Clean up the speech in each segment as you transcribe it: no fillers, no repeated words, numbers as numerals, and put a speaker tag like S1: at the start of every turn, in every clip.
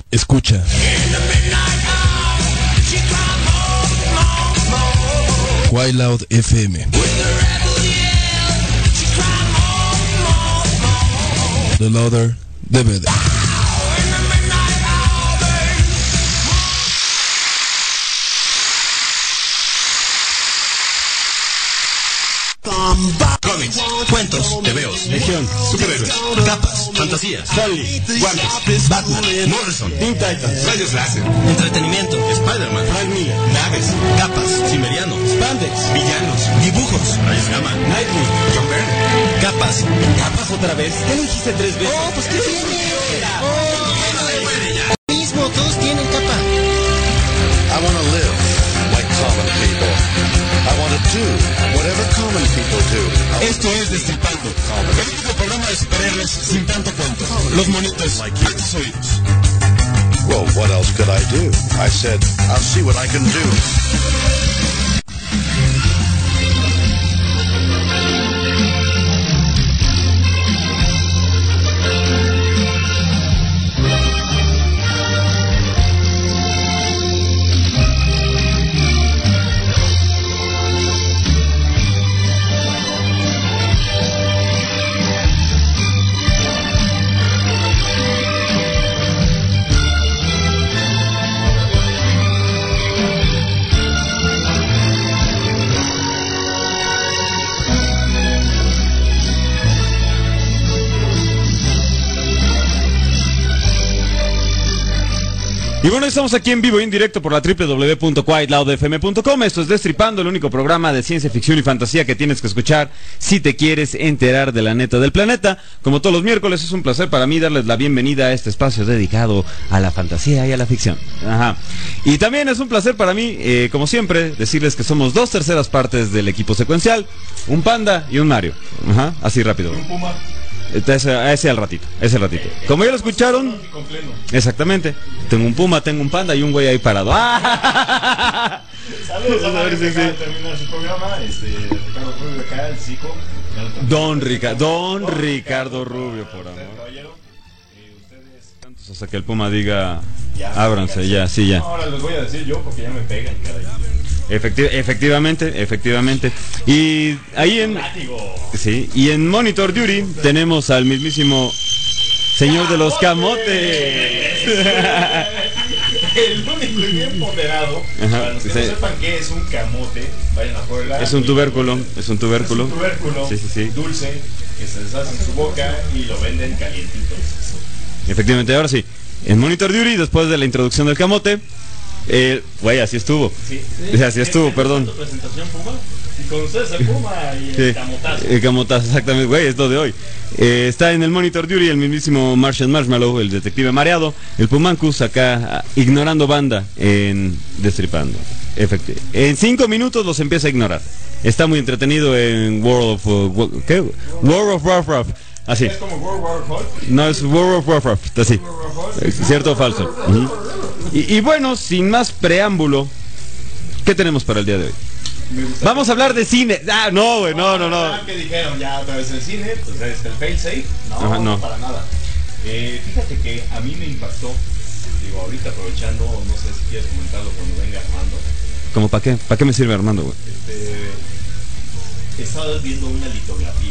S1: Escucha. Quiet Loud FM. The louder, the better.
S2: Cómics, cuentos, tebeos, legión, superhéroes, capas, fantasías, Stanley, guantes, Batman, Morrison, Teen Titans, rayos láser, entretenimiento, Spider-Man, Frank Miller, naves, capas, Cimmeriano, Spandex, villanos, dibujos, rayos gamma, Nightwing, John Byrne, capas, capas otra vez. ¿Qué lo dijiste 3 veces? Oh, pues qué tiene.
S3: Mismo, todos tienen capa.
S4: I want to live like common people. I want to do whatever common people do.
S2: Esto es Destripando, el único programa de superhéroes sin tanto cuento. Los monitos a tus oídos.
S4: Well, what else could I do? I said, I'll see what I can do.
S5: Y bueno, estamos aquí en vivo y en directo por la www.quietloudfm.com. Esto es Destripando, el único programa de ciencia ficción y fantasía que tienes que escuchar si te quieres enterar de la neta del planeta. Como todos los miércoles, es un placer para mí darles la bienvenida a este espacio dedicado a la fantasía y a la ficción. Ajá. Y también es un placer para mí, como siempre, decirles que somos 2/3 partes del equipo secuencial, un Panda y un Mario. Ajá, así rápido.
S6: Un Puma.
S5: Ese al ratito, Como ya lo escucharon, exactamente, tengo un Puma, tengo un Panda y un güey ahí parado. ¡Ah!
S6: Saludos a Mario que acaba de terminar su programa, Ricardo Rubio acá, el Zico.
S5: Don Ricardo Rubio, por amor. Ustedes tantos hasta que el Puma diga, ábranse, ya, sí, ya.
S6: Ahora les voy a decir yo porque ya me pegan, caray.
S5: Efectivamente. Y ahí en Monitor Duty tenemos al mismísimo señor de los camotes.
S6: El único y bien ponderado.
S5: Ajá,
S6: para los que no sepan qué es un camote, vayan a jugar.
S5: Es un tubérculo.
S6: Es un tubérculo
S5: sí.
S6: Dulce, que se deshace en su boca y lo venden calientito.
S5: Efectivamente, ahora sí. En Monitor Duty, después de la introducción del camote, güey, así estuvo.
S6: Sí.
S5: Así estuvo, perdón.
S6: Presentación Puma. Y con ustedes el Puma y el camotazo.
S5: El camotazo, exactamente, güey, es lo de hoy. Está en el Monitor Duty el mismísimo Martian Marshmallow, el detective mareado, el Pumancus acá ignorando banda en Destripando. En 5 minutos los empieza a ignorar. Está muy entretenido en World of Warcraft. Así.
S6: ¿Es como World War Hulk?
S5: No, es World of Warcraft, así. ¿Cierto o falso? Y bueno, sin más preámbulo, ¿qué tenemos para el día de hoy? Vamos a hablar de cine. Ah, no, güey, no.
S6: ¿Qué dijeron? Ya otra vez el cine, pues es el fail-safe. No, para nada. Fíjate que a mí me impactó, digo, ahorita aprovechando, no sé si quieres comentarlo cuando venga Armando.
S5: ¿Cómo para qué? ¿Para qué me sirve Armando, güey?
S6: Estaba viendo una litografía,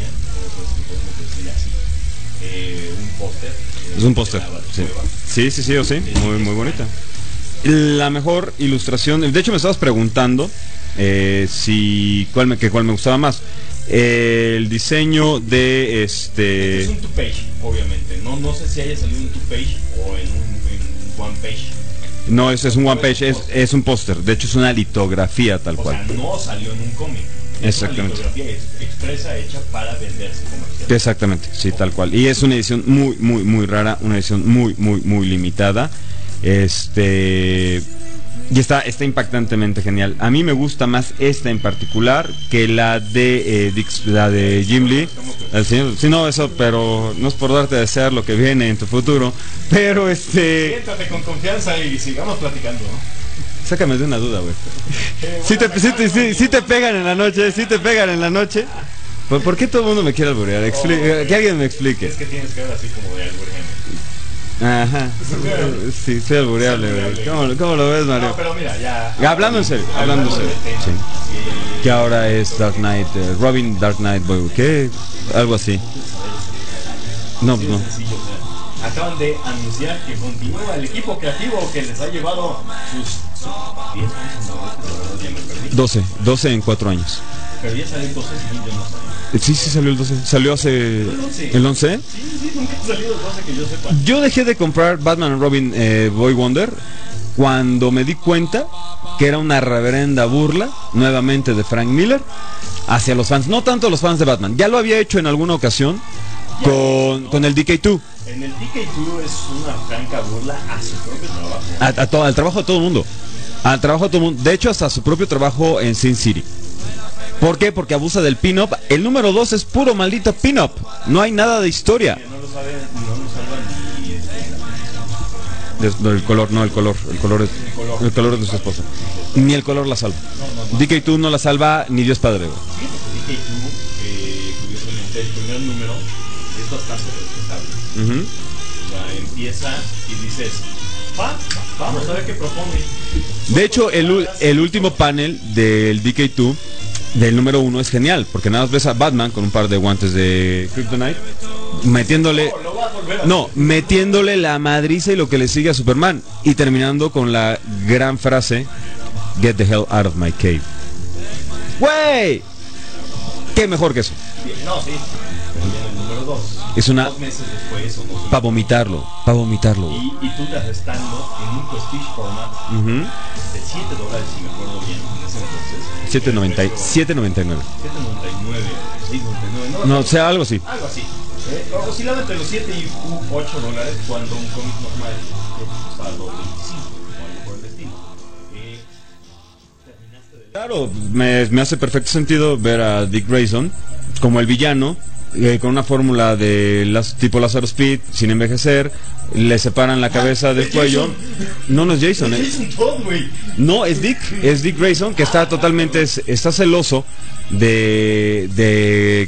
S6: un póster.
S5: Es un póster, sí, muy bonita. La mejor ilustración, de hecho me estabas preguntando cuál me gustaba más. El diseño de
S6: Este es un two-page, obviamente. No sé si haya salido un two-page o en un one-page.
S5: No, es un one-page, es un póster. De hecho es una litografía tal cual.
S6: O sea, no salió en un cómic.
S5: Exactamente.
S6: Es una litografía expresa hecha para venderse comercial.
S5: Exactamente, sí, tal cual. Y es una edición muy rara, una edición muy limitada. Y está impactantemente genial. A mí me gusta más esta en particular que la de Jim Lee. El señor, sí, no, eso, pero no es por darte a desear lo que viene en tu futuro. Pero
S6: siéntate con confianza y sigamos platicando, ¿no?
S5: Sácame de una duda, güey. Si te pegan en la noche, ¿Por qué todo el mundo me quiere alburear? Que alguien me explique.
S6: Es que tienes que ver así como de alburear.
S5: Ajá. Sí, soy albureable, güey. ¿Cómo lo ves, Mario?
S6: No, pero mira, ya.
S5: Hablando en serio. Sí. Que ahora es Dark Knight, Robin Dark Knight, Boy, ¿qué? Algo así. No, pues no.
S6: Sencillo, o sea, acaban de anunciar que continúa el equipo creativo que les ha llevado sus 10 años.
S5: 12 en 4 años.
S6: Pero ya salió el 12, sí, yo no sabía.
S5: Sí, salió el 12. ¿Salió hace el 11?
S6: Sí, nunca ha salido el 12 que yo sepa.
S5: Yo dejé de comprar Batman and Robin Boy Wonder cuando me di cuenta que era una reverenda burla, nuevamente de Frank Miller, hacia los fans. No tanto los fans de Batman. Ya lo había hecho en alguna ocasión con el DK2.
S6: En el DK2 es una franca burla a su propio trabajo.
S5: Al trabajo de todo el mundo. Al trabajo de todo el mundo. De hecho, hasta su propio trabajo en Sin City. ¿Por qué? Porque abusa del pin-up. El número 2 es puro maldito pin-up. No hay nada de historia.
S6: No lo sabe, no lo salva ni
S5: El color, no, el color es de su esposa. Ni el color la salva. DK2 no la salva ni Dios Padre.
S6: DK2, curiosamente, el primer número es bastante respetable. O sea, empieza y dices, vamos a ver qué propone.
S5: De hecho, el último panel del DK2 del número 1 es genial, porque nada más ves a Batman con un par de guantes de Kryptonite metiéndole la madriza y lo que le sigue a Superman, y terminando con la gran frase "Get the hell out of my cave". ¡Wey! ¿Qué mejor que eso?
S6: No, sí. Pero viene el número 2.
S5: Es una...
S6: 2 meses después.
S5: Para vomitarlo.
S6: Y tú te estando en un Prestige format de $7, si me acuerdo bien, en ese entonces.
S5: 7.99.
S6: 7.99.
S5: No, o sea, algo así.
S6: Algo así. Oscilaba entre los $7 y $8 cuando un cómic normal costaba $2.25 o algo por el estilo.
S5: Claro, me hace perfecto sentido ver a Dick Grayson como el villano, con una fórmula de tipo Lazarus Pit, sin envejecer, le separan la cabeza del cuello. No es Jason, no, es Dick Grayson, que está totalmente, está celoso de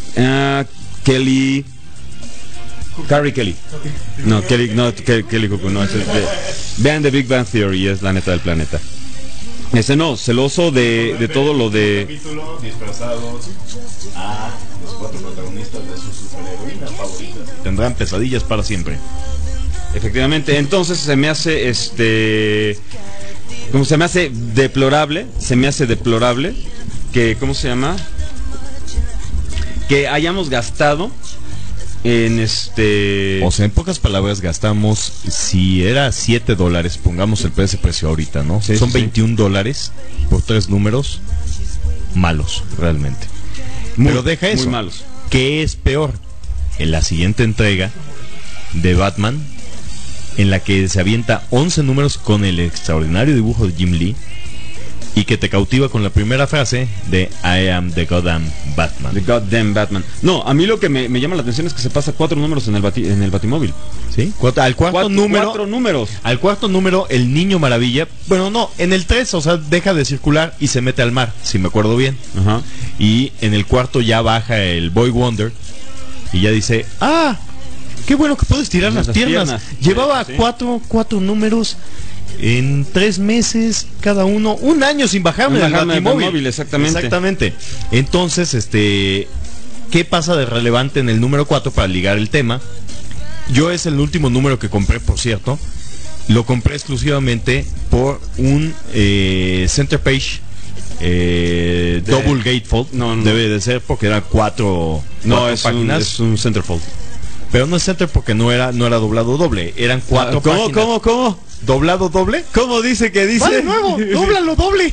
S5: Carrie Kelly. No, Kelly Cuckoo, no, vean The Big Bang Theory, es la neta del planeta. Celoso de todo lo de...
S6: Capítulo disfrazados a los 4 protagonistas de sus superheroínas favoritas.
S2: Tendrán pesadillas para siempre.
S5: Efectivamente, entonces se me hace como se me hace deplorable que, ¿cómo se llama? Que hayamos gastado en
S2: O sea, en pocas palabras, gastamos, si era $7, pongamos ese precio ahorita, ¿no?
S5: Sí,
S2: son
S5: sí,
S2: $21 por 3 números malos, realmente. Pero deja eso.
S5: Muy malos.
S2: ¿Qué es peor? En la siguiente entrega de Batman, en la que se avienta 11 números con el extraordinario dibujo de Jim Lee, y que te cautiva con la primera frase de I am the goddamn Batman.
S5: The goddamn Batman. No, a mí lo que me llama la atención es que se pasa 4 números en el Batimóvil.
S2: ¿Sí? Al cuarto número.
S5: 4 números.
S2: Al cuarto número, el Niño Maravilla. Bueno, no, en el 3, o sea, deja de circular y se mete al mar, si me acuerdo bien.
S5: Ajá.
S2: Y en el cuarto ya baja el Boy Wonder y ya dice, qué bueno que puedes tirar las piernas. Llevaba
S5: sí.
S2: cuatro números en 3 meses cada uno, un año sin bajarme del Batimóvil. Exactamente. Entonces, ¿qué pasa de relevante en el número 4 para ligar el tema? Yo es el último número que compré, por cierto. Lo compré exclusivamente por un center page double gatefold. No, debe de ser porque eran 4 páginas.
S5: Es un centerfold.
S2: Pero no es center porque no era doblado doble. Eran 4 páginas.
S5: ¿Cómo?
S2: ¿Doblado doble?
S5: ¿Cómo dice que dice?
S2: ¡Va de nuevo! ¡Dóblalo doble!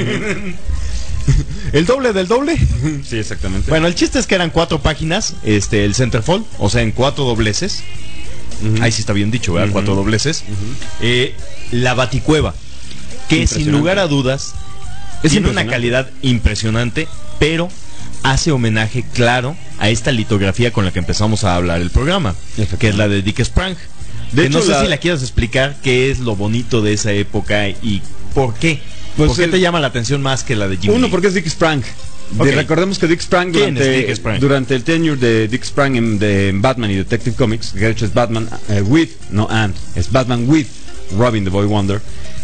S2: ¿El doble del doble?
S5: Sí, exactamente.
S2: Bueno, el chiste es que eran 4 páginas, el centerfold, o sea, en 4 dobleces. Ahí sí está bien dicho, ¿verdad? 4 dobleces. La Baticueva, que sin lugar a dudas tiene una calidad impresionante, pero hace homenaje claro a esta litografía con la que empezamos a hablar el programa, que es la de Dick Sprang. De hecho, no sé si la quieras explicar qué es lo bonito de esa época y por qué. ¿Por qué te llama la atención más que la de Jim Lee?
S5: Porque es Dick Sprang. Okay. Recordemos que Dick Sprang durante el tenure de Dick Sprang en Batman y Detective Comics, que de hecho es Batman es Batman with Robin the Boy Wonder,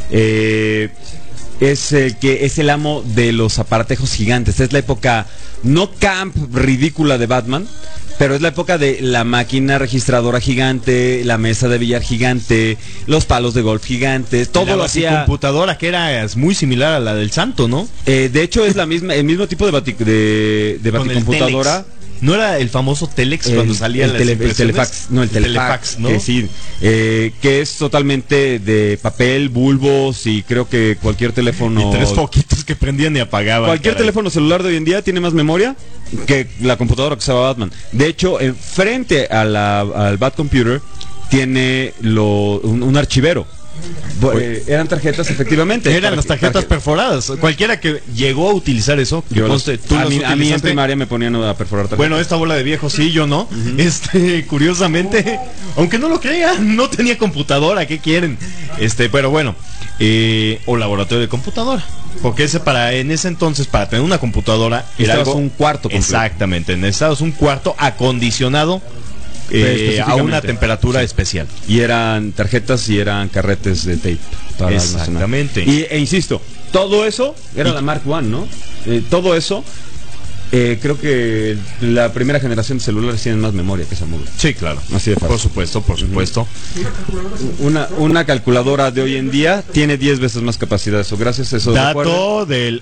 S5: es el amo de los aparatejos gigantes. Es la época no camp ridícula de Batman, pero es la época de la máquina registradora gigante, la mesa de billar gigante, los palos de golf gigantes, todo lo hacía.
S7: Computadora que era muy similar a la del Santo, ¿no?
S5: De hecho es el mismo tipo de baticomputadora.
S7: ¿No era el famoso Telex cuando salía
S5: el Telefax? No, el Telefax, ¿no? Sí, que es totalmente de papel, bulbos y creo que cualquier teléfono...
S7: Y 3 foquitos que prendían y apagaban.
S5: Cualquier teléfono celular de hoy en día tiene más memoria que la computadora que usaba Batman. De hecho, frente al Batcomputer tiene un archivero. Eran tarjetas, efectivamente.
S7: Eran las tarjetas perforadas. Cualquiera que llegó a utilizar eso,
S5: a mí en primaria me ponían a perforar tarjetas.
S7: Bueno, esta bola de viejo sí, yo no. Curiosamente, aunque no lo crean, no tenía computadora. ¿Qué quieren? Pero bueno, o laboratorio de computadora. Porque en ese entonces, para tener una computadora,
S5: era un cuarto completo.
S7: Exactamente, necesitabas un cuarto acondicionado a una temperatura especial.
S5: Y eran tarjetas y eran carretes de tape.
S7: Exactamente.
S5: E insisto, todo eso era la Mark I, ¿no? Todo eso, creo que la primera generación de celulares tienen más memoria que esa móvil.
S7: Sí, claro.
S5: Así de fácil.
S7: Por supuesto.
S5: Una calculadora de hoy en día tiene 10 veces más capacidad. Eso, gracias a eso.
S7: Dato del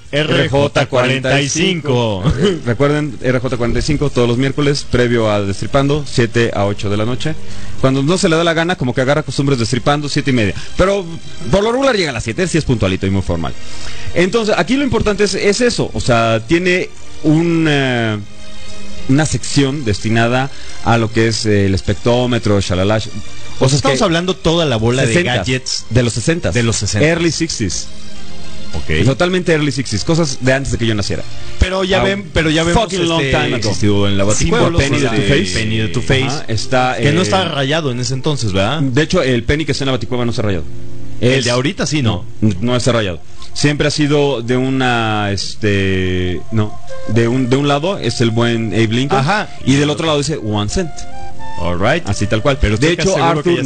S7: RJ45.
S5: Recuerden, RJ45 todos los miércoles, previo a Destripando, 7 a 8 de la noche. Cuando no se le da la gana, como que agarra costumbres Destripando, 7:30. Pero por lo regular llega a las 7, si es puntualito y muy formal. Entonces, aquí lo importante es eso. O sea, tiene una sección destinada a lo que es el espectrómetro, shalala.
S7: O sea, estamos hablando toda la bola de gadgets
S5: de los 60.
S7: De los 60.
S5: Early 60s.
S7: Okay.
S5: Totalmente early 60s, cosas de antes de que yo naciera.
S7: Pero ya vemos
S5: long time ago.
S7: En la Baticueva,
S5: Penny de Two Face.
S7: Ajá, está que no estaba rayado en ese entonces, ¿verdad?
S5: De hecho, el Penny que está en la Baticueva no está rayado.
S7: El de ahorita sí, ¿no?
S5: No está rayado. Siempre ha sido de una de un lado es el buen Abe Lincoln.
S7: Ajá.
S5: Y del otro lado dice 1 cent.
S7: Alright.
S5: Así tal cual.
S7: Pero
S5: de hecho Arthur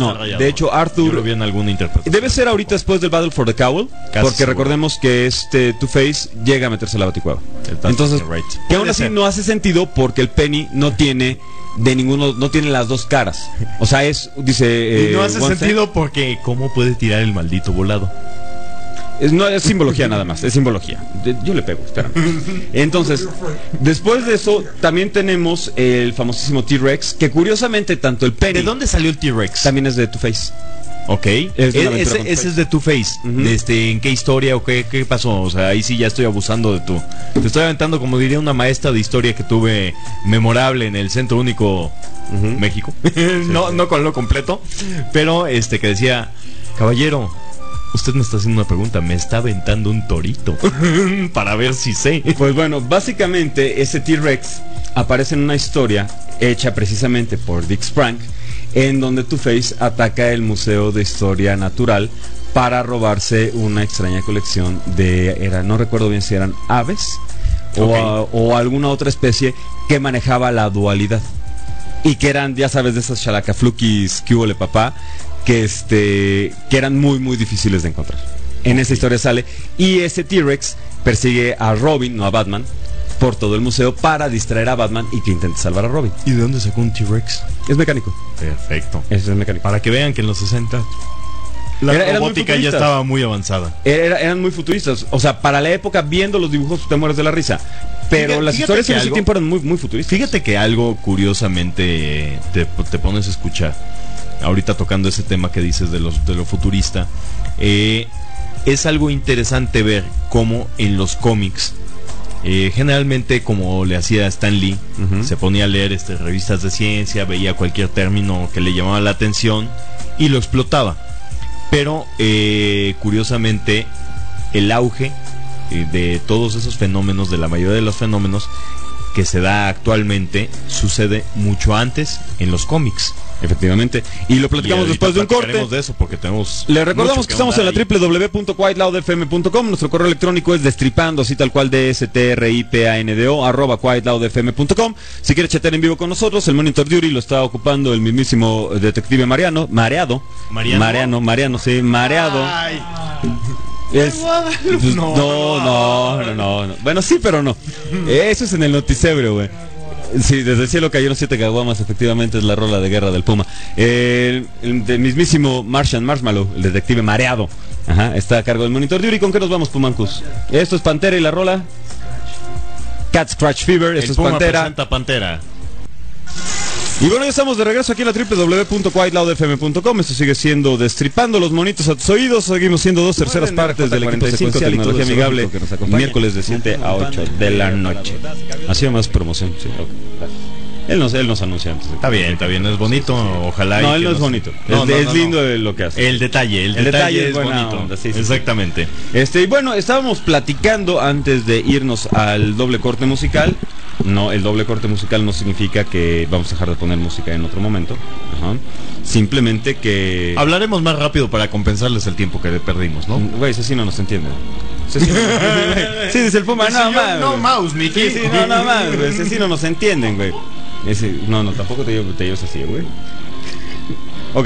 S7: yo lo vi en alguna interpretación.
S5: Debe ser ahorita después del Battle for the Cowl, porque
S7: seguro.
S5: Recordemos que Two-Face llega a meterse a la Baticueva. Entonces, que aún así no hace sentido porque el Penny no tiene no tiene las dos caras. O sea,
S7: y no hace sentido porque ¿cómo puede tirar el maldito volado?
S5: No, es simbología nada más, es simbología. Yo le pego, espérame. Entonces, después de eso, también tenemos el famosísimo T-Rex, que curiosamente tanto el Penny...
S7: ¿De dónde salió el T-Rex?
S5: También es de Two-Face.
S7: Ok, ese es de Two-Face. ¿En qué historia o qué pasó? O sea, ahí sí ya estoy abusando de tú. Te estoy aventando, como diría una maestra de historia que tuve memorable en el Centro Único México. No con lo completo, pero que decía, caballero, usted me está haciendo una pregunta, me está aventando un torito para ver si sé.
S5: Pues bueno, básicamente ese T-Rex aparece en una historia hecha precisamente por Dick Sprang, en donde Two-Face ataca el Museo de Historia Natural para robarse una extraña colección no recuerdo bien si eran aves o alguna otra especie que manejaba la dualidad y que eran, ya sabes, de esas chalacafluquis que hubo le papá, que eran muy muy difíciles de encontrar. En esa historia sale, y ese T-Rex persigue a Robin, no a Batman, por todo el museo para distraer a Batman y que intente salvar a Robin.
S7: ¿Y de dónde sacó un T-Rex?
S5: Es mecánico.
S7: Perfecto.
S5: Es mecánico.
S7: Para que vean que en los 60 la robótica ya estaba muy avanzada.
S5: Eran muy futuristas. O sea, para la época, viendo los dibujos, te mueres de la risa. Pero las historias en ese tiempo eran muy, muy futuristas.
S7: Fíjate que algo curiosamente te pones a escuchar. Ahorita tocando ese tema que dices de lo futurista. Es algo interesante ver cómo en los cómics, generalmente como le hacía Stan Lee, se ponía a leer revistas de ciencia, veía cualquier término que le llamaba la atención y lo explotaba. Pero curiosamente el auge de todos esos fenómenos, de la mayoría de los fenómenos que se da actualmente, sucede mucho antes en los cómics.
S5: Efectivamente. Y lo platicamos después de un corte.
S7: De eso porque tenemos.
S5: Le recordamos que estamos en la www.quietloudfm.com. Nuestro correo electrónico es destripando, así tal cual, DSTRIPANDO @quietloudfm.com. Si quiere chatear en vivo con nosotros, el Monitor Duty lo está ocupando el mismísimo detective Mariano. Mareado. Sí, mareado.
S7: Ay.
S5: Pues, no. Bueno, sí, pero no. Eso es en el noticiero, güey. Sí, desde el cielo cayeron 7 caguamas, efectivamente es la rola de Guerra del Puma. El mismísimo Martian Marshmallow, el detective mareado, está a cargo del Monitor Duty. ¿Con qué nos vamos, Pumancus? Esto es Pantera y la rola Cat Scratch Fever, esto es Pantera.
S7: Pantera.
S5: Y bueno, ya estamos de regreso aquí en la www.quietloudfm.com. Esto sigue siendo Destripando los monitos a tus oídos. Seguimos siendo 2/3 partes del equipo secuencial Tecnología Amigable, miércoles de 7 a 8 de la noche. Ha sido más promoción, sí, okay. Él nos anuncia antes.
S7: Está bien, es bonito, ojalá.
S5: No, él no es bonito. Es lindo lo que hace.
S7: El detalle es bonito.
S5: Onda, sí.
S7: Exactamente.
S5: Y bueno, estábamos platicando antes de irnos al doble corte musical. No, el doble corte musical no significa que vamos a dejar de poner música en otro momento. Simplemente que...
S7: Hablaremos más rápido para compensarles el tiempo que perdimos, ¿no?
S5: Güey, ese sí no nos entiende. Sí, dice el Puma, no más.
S7: No mouse, Miki.
S5: Sí, no más, güey. Ese sí no nos entienden, güey. No, tampoco te llevas así, güey. Ok.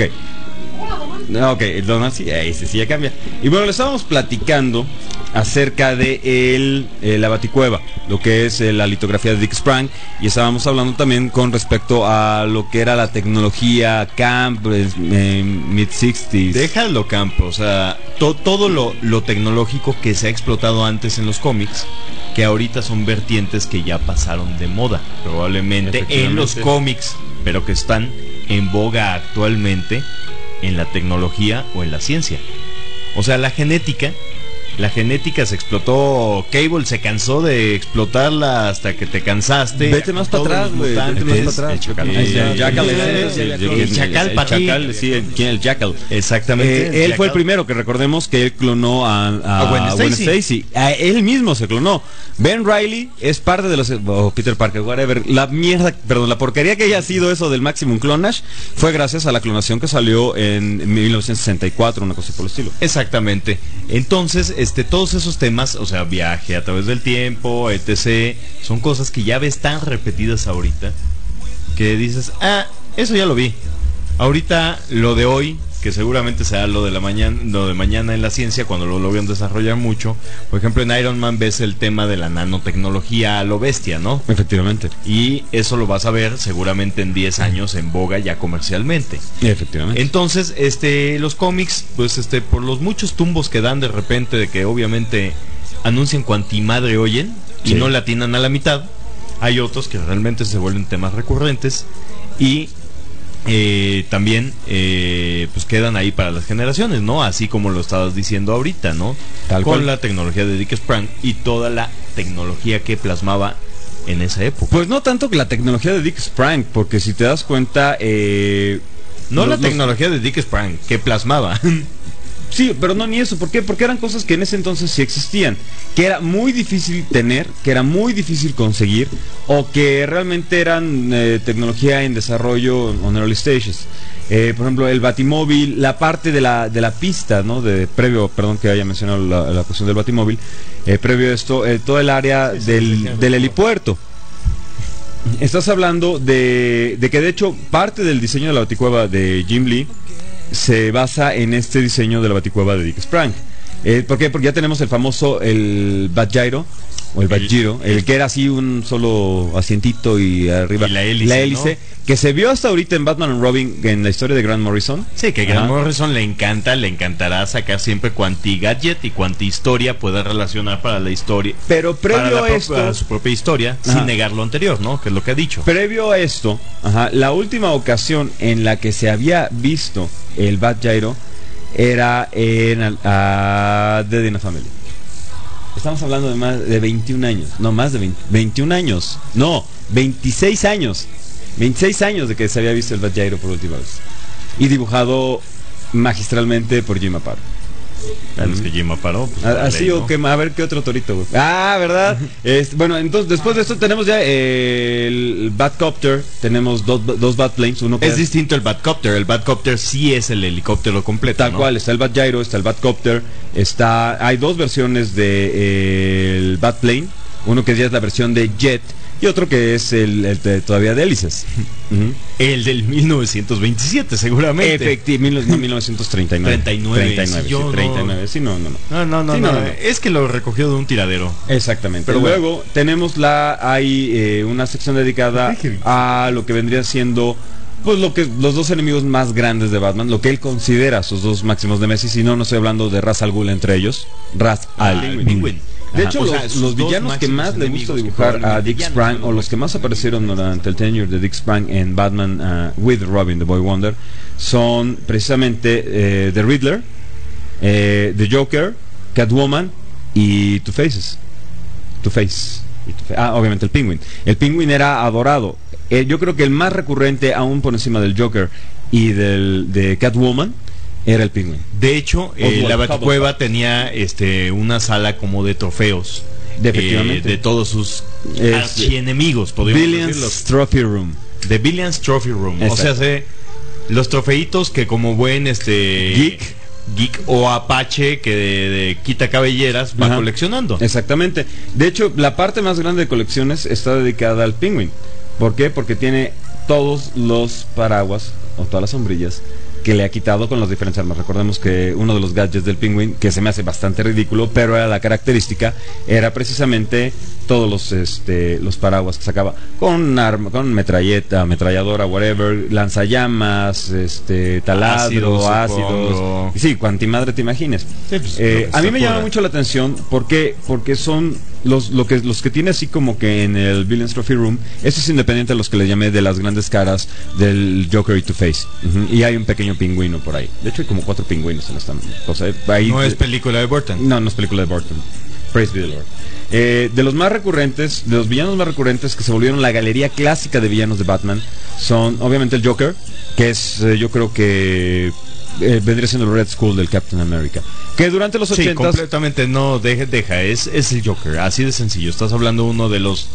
S5: El Donald sí, ese sí ya cambia. Y bueno, le estábamos platicando acerca de la Baticueva, lo que es la litografía de Dick Sprang, y estábamos hablando también con respecto a lo que era la tecnología camp mid-60s.
S7: Déjalo camp, o sea, todo lo tecnológico que se ha explotado antes en los cómics, que ahorita son vertientes que ya pasaron de moda, probablemente en los cómics, pero que están en boga actualmente en la tecnología o en la ciencia. O sea, la genética se explotó. Cable se cansó de explotarla hasta que te cansaste.
S5: Vete más para atrás, güey.
S7: El
S5: Jackal.
S7: Exactamente.
S5: Él fue el primero que recordemos que él clonó a Gwen Stacy. Él mismo se clonó. Ben Reilly es parte de los... Peter Parker, whatever. La porquería que haya sido eso del Maximum Clonage fue gracias a la clonación que salió en 1964, una cosa por el estilo.
S7: Exactamente. Entonces, todos esos temas, o sea, viaje a través del tiempo, etc., son cosas que ya ves tan repetidas ahorita que dices, eso ya lo vi. Ahorita lo de hoy, que seguramente será lo de mañana en la ciencia, cuando lo logren desarrollar mucho. Por ejemplo, en Iron Man ves el tema de la nanotecnología a lo bestia, ¿no?
S5: Efectivamente.
S7: Y eso lo vas a ver seguramente en 10 años en boga ya comercialmente.
S5: Efectivamente.
S7: Entonces, los cómics, pues por los muchos tumbos que dan de repente, de que obviamente anuncian cuantimadre oyen y no le atinan a la mitad, hay otros que realmente se vuelven temas recurrentes y también pues quedan ahí para las generaciones, ¿no? Así como lo estabas diciendo ahorita, ¿no?
S5: Tal
S7: con
S5: cual.
S7: La tecnología de Dick Sprang y toda la tecnología que plasmaba en esa época.
S5: Pues no tanto que la tecnología de Dick Sprang, porque si te das cuenta
S7: la tecnología de Dick Sprang que plasmaba.
S5: Sí, pero no ni eso. ¿Por qué? Porque eran cosas que en ese entonces sí existían, que era muy difícil tener, que era muy difícil conseguir, o que realmente eran tecnología en desarrollo on early stages. Por ejemplo, el Batimóvil, la parte de la pista, ¿no? Perdón que haya mencionado la cuestión del Batimóvil. Previo a esto, todo el área del helipuerto. Estás hablando de que de hecho parte del diseño de la Baticueva de Jim Lee se basa en este diseño de la Baticueva de Dick Sprang. ¿Por qué? Porque ya tenemos el famoso Bat Gyro o el Bat Gyro, el que era así un solo asientito y arriba
S7: y la hélice, ¿no?
S5: Que se vio hasta ahorita en Batman and Robin en la historia de Grant Morrison.
S7: Sí, que Grant Morrison le encantará sacar siempre cuanti gadget y cuanti historia pueda relacionar para la historia.
S5: Pero previo a esto,
S7: para su propia historia, sin negar lo anterior, ¿no? Que es lo que ha dicho.
S5: Previo a esto, la última ocasión en la que se había visto el Bat Gyro era en Dead in a Family. Estamos hablando de más de 21 años. No, más de 21 años. No, 26 años. 26 años de que se había visto el Bat Gyro por última vez. Y dibujado magistralmente por Jim Aparo.
S7: A los que Jim paró. Pues,
S5: así o que a ver qué otro torito, güey. Ah, ¿verdad? Bueno, entonces después de esto tenemos ya el Batcopter, tenemos dos Batplanes, uno que
S7: es distinto el Batcopter. El Batcopter sí es el helicóptero completo,
S5: tal cual, está el Batgyro, está el Batcopter, hay dos versiones de el Batplane, uno que ya es la versión de Jet y otro que es el todavía de hélices.
S7: El del 1927, seguramente.
S5: Efectivamente, no, 1939. 39, sí, no.
S7: No. Es que lo recogió de un tiradero.
S5: Exactamente.
S7: Pero
S5: luego tenemos una sección dedicada a lo que vendría siendo pues los dos enemigos más grandes de Batman, lo que él considera sus dos máximos némesis, y no estoy hablando de Ra's al Ghul entre ellos, Ra's al Penguin. De hecho, los villanos que más le gusta dibujar a Dick Sprang, o los que más aparecieron durante el tenure de Dick Sprang en Batman with Robin, The Boy Wonder, son precisamente The Riddler, The Joker, Catwoman y Two-Face. Obviamente el Penguin. El Penguin era adorado. Yo creo que el más recurrente, aún por encima del Joker y de Catwoman, era el Penguin.
S7: De hecho, la Batcueva tenía una sala como de trofeos.
S5: Efectivamente.
S7: De todos sus archienemigos, podríamos decirlo.
S5: Trophy Room.
S7: The Villains Trophy Room.
S5: Exacto.
S7: O sea, los trofeitos que como buen geek o apache que quita cabelleras va coleccionando.
S5: Exactamente. De hecho, la parte más grande de colecciones está dedicada al Penguin. ¿Por qué? Porque tiene todos los paraguas o todas las sombrillas que le ha quitado con las diferentes armas. Recordemos que uno de los gadgets del Penguin, que se me hace bastante ridículo, pero era la característica, era precisamente todos los paraguas que sacaba con arma, con metralleta, ametralladora, whatever, lanzallamas, taladro, ácidos, sí, cuantimadre te imagines. Sí, pues, a mí me llama mucho la atención porque son los que tiene así como que en el Villains Trophy Room. Eso es independiente de los que le llamé de las grandes caras del Joker y Two-Face. Y hay un pequeño pingüino por ahí. De hecho hay como 4 pingüinos en esta cosa.
S7: No es película de Burton.
S5: No es película de Burton. Praise be the Lord. De los más recurrentes, de los villanos más recurrentes que se volvieron la galería clásica de villanos de Batman, son obviamente el Joker, que es yo creo que vendría siendo el Red Skull del Captain America, que durante los 80s
S7: completamente no deja es el Joker, así de sencillo. Estás hablando de uno de los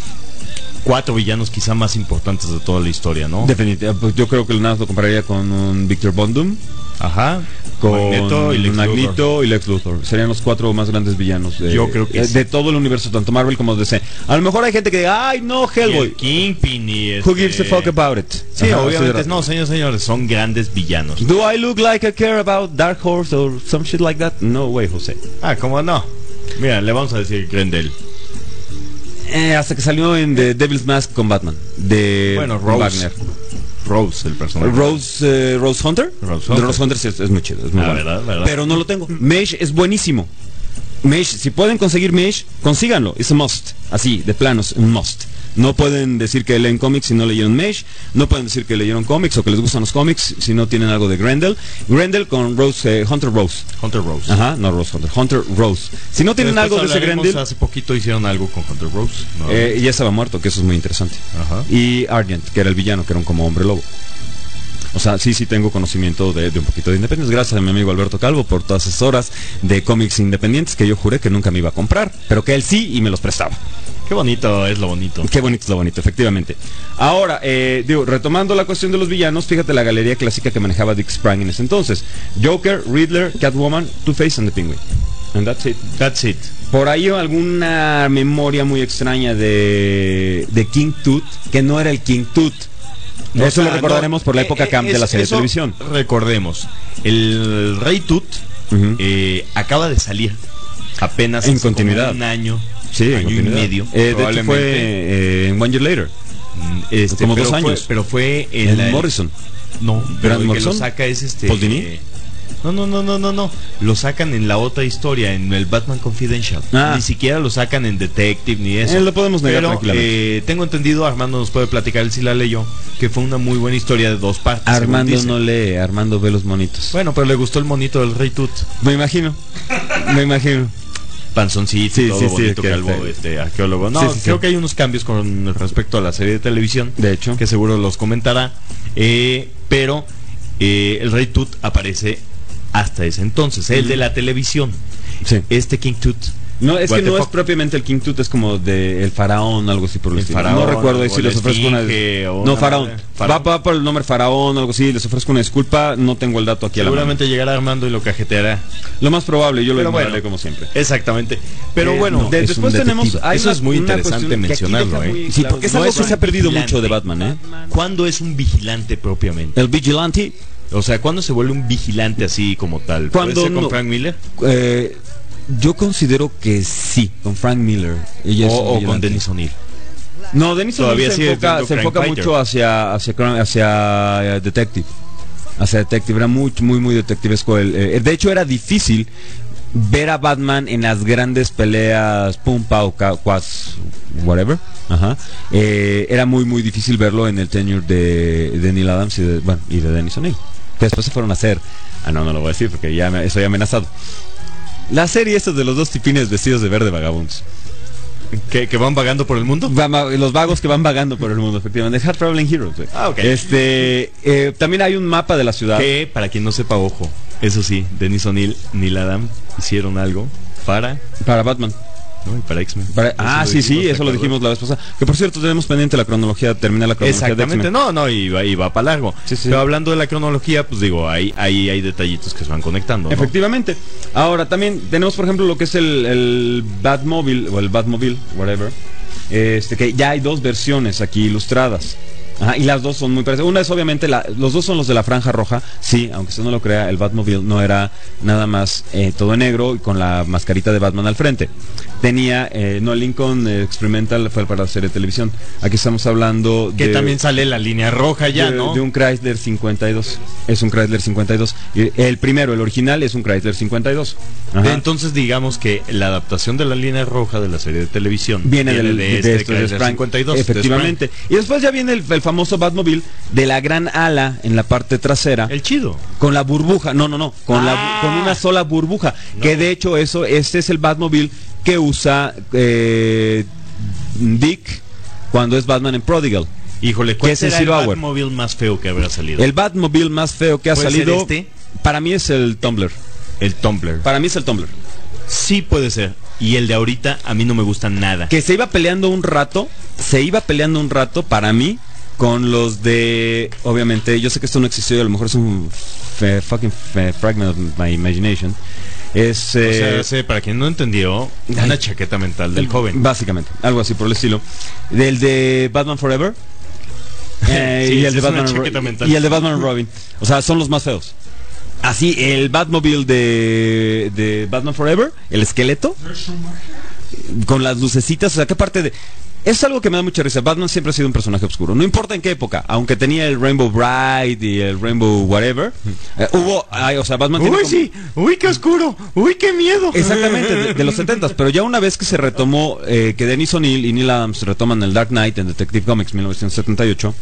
S7: 4 villanos quizá más importantes de toda la historia, ¿no?
S5: Definitivamente, pues yo creo que nada lo compararía con un Victor Von Doom. Con Magneto y Lex Luthor. Serían los 4 más grandes villanos
S7: yo creo que
S5: de todo el universo, tanto Marvel como DC. A lo mejor hay gente que diga, ay no, Hellboy,
S7: Kingpin y
S5: who gives a fuck about it.
S7: Sí, obviamente no, señores, son grandes villanos.
S5: Do I look like I care about Dark Horse or some shit like that? No way, José.
S7: ¿Cómo no? Mira, le vamos a decir Grendel.
S5: Hasta que salió en The Devil's Mask con Batman de Wagner.
S7: Rose, el personaje.
S5: Rose Hunter. Rose Hunter sí, es muy chido, es muy bueno.
S7: ¿verdad?
S5: Pero no lo tengo. Mage es buenísimo. Mage, si pueden conseguir Mage, consíganlo. Es a must. Así, de planos, un must. No pueden decir que leen cómics si no leyeron Mage. No pueden decir que leyeron cómics o que les gustan los cómics si no tienen algo de Grendel. Grendel con Rose, Hunter Rose. Ajá, no Rose Hunter. Hunter Rose. Si no tienen algo de ese Grendel.
S7: Hace poquito hicieron algo con Hunter Rose.
S5: Y ya estaba muerto, que eso es muy interesante.
S7: Ajá.
S5: Y Argent, que era el villano, que era como hombre lobo. O sea, sí tengo conocimiento de un poquito de independencia. Gracias a mi amigo Alberto Calvo por todas esas horas de cómics independientes que yo juré que nunca me iba a comprar, pero que él sí y me los prestaba.
S7: Qué bonito es lo bonito.
S5: Qué bonito es lo bonito, efectivamente. Ahora, retomando la cuestión de los villanos, fíjate la galería clásica que manejaba Dick Sprang en ese entonces. Joker, Riddler, Catwoman, Two-Face and the Penguin. And that's it. Por ahí alguna memoria muy extraña de King Tut, que no era el King Tut. Eso lo recordaremos por la época camp de la serie de televisión.
S7: Recordemos, el Rey Tut acaba de salir apenas
S5: en continuidad.
S7: Un año.
S5: Sí,
S7: año y medio.
S5: De hecho fue en One Year Later. Como 2 años.
S7: Pero fue en
S5: Morrison.
S7: No, pero el que
S5: Morrison?
S7: lo saca es
S5: ¿Paul Dini?
S7: No. Lo sacan en la otra historia, en el Batman Confidential. Ni siquiera lo sacan en Detective ni eso.
S5: Lo podemos negar tranquilamente.
S7: Tengo entendido, Armando nos puede platicar, él sí la leyó, que fue una muy buena historia de 2 partes.
S5: Armando no lee, Armando ve los monitos.
S7: Bueno, pero le gustó el monito del Rey Tut.
S5: Me imagino.
S7: Panzoncito, todo bonito, calvo, arqueólogo. No, creo que hay unos cambios con respecto a la serie de televisión.
S5: De hecho,
S7: que seguro los comentará. Pero el Rey Tut aparece hasta ese entonces, el de la televisión.
S5: Sí.
S7: Este King Tut.
S5: No, es
S7: What
S5: que
S7: the
S5: no es
S7: fuck?
S5: propiamente el King Tut, es como de el faraón, algo así por el estilo.
S7: Faraón,
S5: No recuerdo
S7: o
S5: si
S7: el
S5: les ofrezco una...
S7: esfinge, o
S5: No,
S7: una
S5: faraón.
S7: madre. Faraón.
S5: Va por el nombre faraón, algo así, les ofrezco una disculpa, no tengo el dato aquí a la mano.
S7: Seguramente llegará Armando y lo cajeteará.
S5: Lo más probable, yo lo
S7: Pero
S5: ignoraré
S7: bueno.
S5: como siempre.
S7: Exactamente. Pero bueno,
S5: no,
S1: es
S5: después
S1: un
S5: tenemos...
S1: detective.
S5: hay
S7: Eso es muy
S5: una
S7: interesante
S5: cuestión que aquí
S7: mencionarlo,
S5: deja muy
S7: ¿eh?
S5: claro.
S1: Sí, porque
S5: Es
S1: no
S5: algo
S1: es
S5: que
S1: un
S5: se ha perdido
S7: vigilante.
S5: mucho de Batman, ¿eh?
S7: ¿cuándo es un vigilante propiamente?
S5: El vigilante...
S7: O sea, ¿cuándo se vuelve un vigilante así como tal?
S5: Cuando
S7: ¿Puede ser con
S5: no-
S7: Frank Miller?
S5: Yo considero que sí, con Frank Miller. Ella es un
S7: O con
S5: vigilante.
S7: Dennis O'Neill.
S5: No, Dennis
S7: Todavía
S5: O'Neill
S7: sigue
S5: se enfoca,
S7: siendo
S5: se
S7: crime
S5: enfoca
S7: fighter.
S5: mucho hacia Detective. Hacia Detective, era muy detectivesco. De hecho, era difícil ver a Batman en las grandes peleas, pum, pau, quas, whatever. Ajá. Era muy difícil verlo en el tenure de Neil Adams y de Dennis O'Neill. Que después se fueron a hacer... no lo voy a decir porque ya estoy amenazado. La serie esta de los dos tipines vestidos de verde vagabundos.
S7: ¿Que van vagando por el mundo?
S5: Los vagos que van vagando por el mundo, efectivamente. Hard Traveling Heroes, güey.
S7: Ah, ok.
S5: También hay un mapa de la ciudad.
S7: Que, para quien no sepa, ojo, eso sí, Dennis O'Neill, Neil Adams hicieron algo para
S5: Batman.
S7: ¿no? Y para X-Men.
S5: Sí, eso lo dijimos la vez pasada. Que por cierto, tenemos pendiente la cronología, termina la cronología
S7: Exactamente,
S5: de X-Men.
S7: y va para largo.
S5: Sí.
S7: Pero hablando de la cronología, pues digo, ahí hay detallitos que se van conectando, ¿no?
S5: Efectivamente. Ahora, también tenemos, por ejemplo, lo que es el Batmobile, o el Batmobile, whatever. Que ya hay dos versiones aquí ilustradas. Ajá, y las dos son muy parecidas. Una es obviamente, los dos son los de la franja roja. Sí, aunque usted no lo crea, el Batmobile no era nada más todo negro y con la mascarita de Batman al frente. Tenía, el Lincoln Experimental fue para la serie de televisión. Aquí estamos hablando
S7: que también sale la línea roja ya, ¿no?
S5: De un Chrysler 52. Es un Chrysler 52. Y el primero, el original, es un Chrysler 52. Ajá.
S7: Entonces digamos que la adaptación de la línea roja de la serie de televisión
S5: viene
S7: de este Chrysler
S5: Sprang,
S7: 52.
S5: efectivamente. Y después ya viene el famoso Batmobile de la gran ala en la parte trasera.
S7: El chido.
S5: Con la burbuja, con una sola burbuja. Que de hecho este es el Batmobile que usa Dick cuando es Batman en Prodigal.
S7: Híjole, ¿cuál
S5: Que es el
S7: será el
S5: Zero Hour.
S7: Batmobile más feo que habrá salido?
S5: El Batmobile más feo que ha
S7: ¿Puede
S5: salido,
S7: ser este?
S5: para mí es el Tumbler.
S7: El Tumbler.
S5: Para mí es el Tumbler.
S7: Sí puede ser. Y el de ahorita a mí no me gusta nada.
S5: Que se iba peleando un rato para mí con los de, obviamente, yo sé que esto no existió y a lo mejor es un fragment of my imagination. Es
S7: O sea, para quien no entendió, una chaqueta mental del joven.
S5: Básicamente, algo así por el estilo. Del de Batman Forever.
S7: Sí,
S5: y el de
S7: es una
S5: Batman
S7: chaqueta mental.
S5: y el de Batman Robin. O sea, son los más feos. Así, el Batmobile de Batman Forever, el esqueleto, con las lucecitas, o sea, ¿qué parte de...? Es algo que me da mucha risa. Batman siempre ha sido un personaje oscuro. No importa en qué época, aunque tenía el Rainbow Bright y el Rainbow whatever, Batman tiene como-
S7: sí! ¡Uy, qué oscuro! ¡Uy, qué miedo!
S5: Exactamente, de los 70s, pero ya una vez que se retomó, que Dennis O'Neill y Neil Adams retoman el Dark Knight en Detective Comics 1978,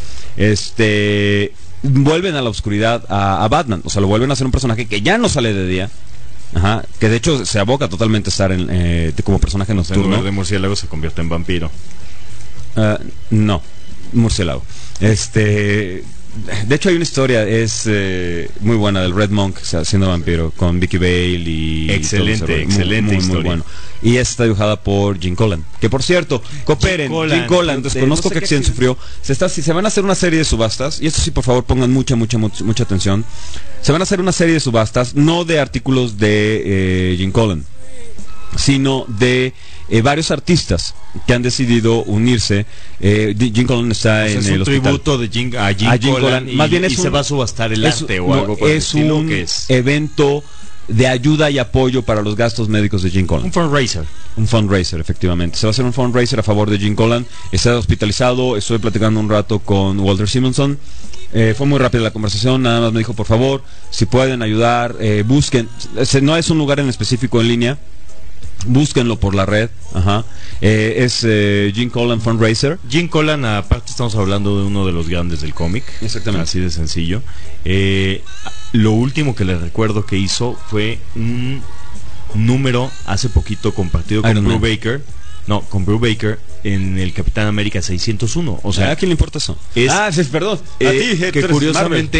S5: vuelven a la oscuridad a Batman, o sea, lo vuelven a hacer un personaje que ya no sale de día. Ajá, que de hecho se aboca totalmente a estar como personaje
S7: En
S5: nocturno.
S7: lugar de murciélago se convierte en vampiro.
S5: No, murciélago. De hecho hay una historia, es muy buena, del Red Monk siendo vampiro, con Vicky Bale y
S7: Excelente,
S5: todo ese rollo.
S7: excelente
S5: muy
S7: historia.
S5: bueno. Y está dibujada por Gene Colan, que por cierto, cooperen, Gene Colan, desconozco qué accidente sufrió. Se van a hacer una serie de subastas, y esto sí, por favor, pongan mucha atención. Se van a hacer una serie de subastas, no de artículos de Gene Colan, sino de varios artistas que han decidido unirse. Gene Colan está en
S7: es
S5: el
S7: un
S5: hospital.
S7: tributo de a Gene Colan,
S5: Más bien
S7: y se va a subastar el arte o algo por el estilo,
S5: un
S7: que es
S5: evento de ayuda y apoyo para los gastos médicos de Gene Colan.
S7: un fundraiser.
S5: Un fundraiser, efectivamente. Se va a hacer un fundraiser a favor de Gene Colan. Está hospitalizado. Estoy platicando un rato con Walter Simonson. Fue muy rápida la conversación. Nada más me dijo, por favor, si pueden ayudar, busquen. No es un lugar en específico en línea. Búsquenlo por la red. Ajá. Es Gene Colan Fundraiser.
S7: Gene Colan, aparte estamos hablando de uno de los grandes del cómic.
S5: Exactamente.
S7: Así de sencillo. Lo último que le recuerdo que hizo fue un número hace poquito compartido con
S5: Iron Man.
S7: Brubaker. No, con Brubaker en el Capitán América 601. O sea,
S5: ¿A quién le importa eso?
S7: es-
S5: sí, perdón. A ti,
S7: que
S5: tú eres Marvel.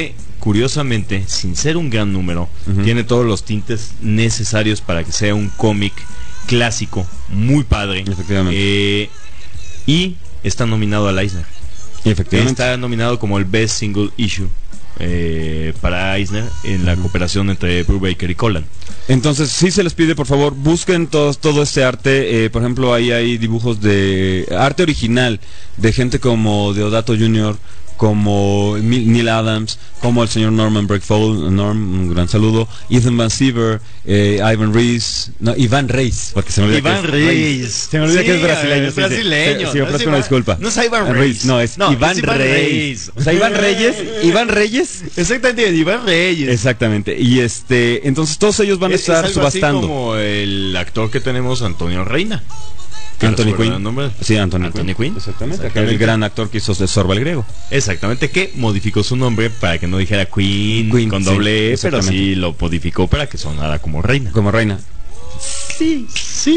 S7: curiosamente, sin ser un gran número, tiene todos los tintes necesarios para que sea un cómic clásico, muy padre.
S5: Efectivamente.
S7: Y está nominado al Eisner.
S5: Efectivamente.
S7: Está nominado como el Best Single Issue para Eisner en la cooperación entre Brubaker y Collan.
S5: Entonces, sí se les pide, por favor, busquen todo este arte. Por ejemplo, ahí hay dibujos de arte original de gente como Deodato Jr., como Neil Adams, como el señor Norman Breakfall, un gran saludo, Ethan Van Siever, Iván Reis, porque se me olvida
S7: Iván Reis.
S5: Se me olvida que es brasileño. Sí, ofrezco una disculpa.
S7: No es Iván Reis.
S5: No, es Iván Reis. O sea, Iván Reyes.
S7: Exactamente, Iván Reyes.
S5: Exactamente. Y entonces todos ellos van a estar
S7: algo
S5: subastando.
S7: Así como el actor que tenemos, Antonio Reina.
S5: Anthony Quinn. Sí, Anthony
S7: Quinn.
S5: Exactamente. El gran actor que hizo de Sorba el Griego.
S7: Exactamente, que modificó su nombre para que no dijera Queen con doble E, pero sí lo modificó para que sonara como reina.
S5: Como reina. Sí.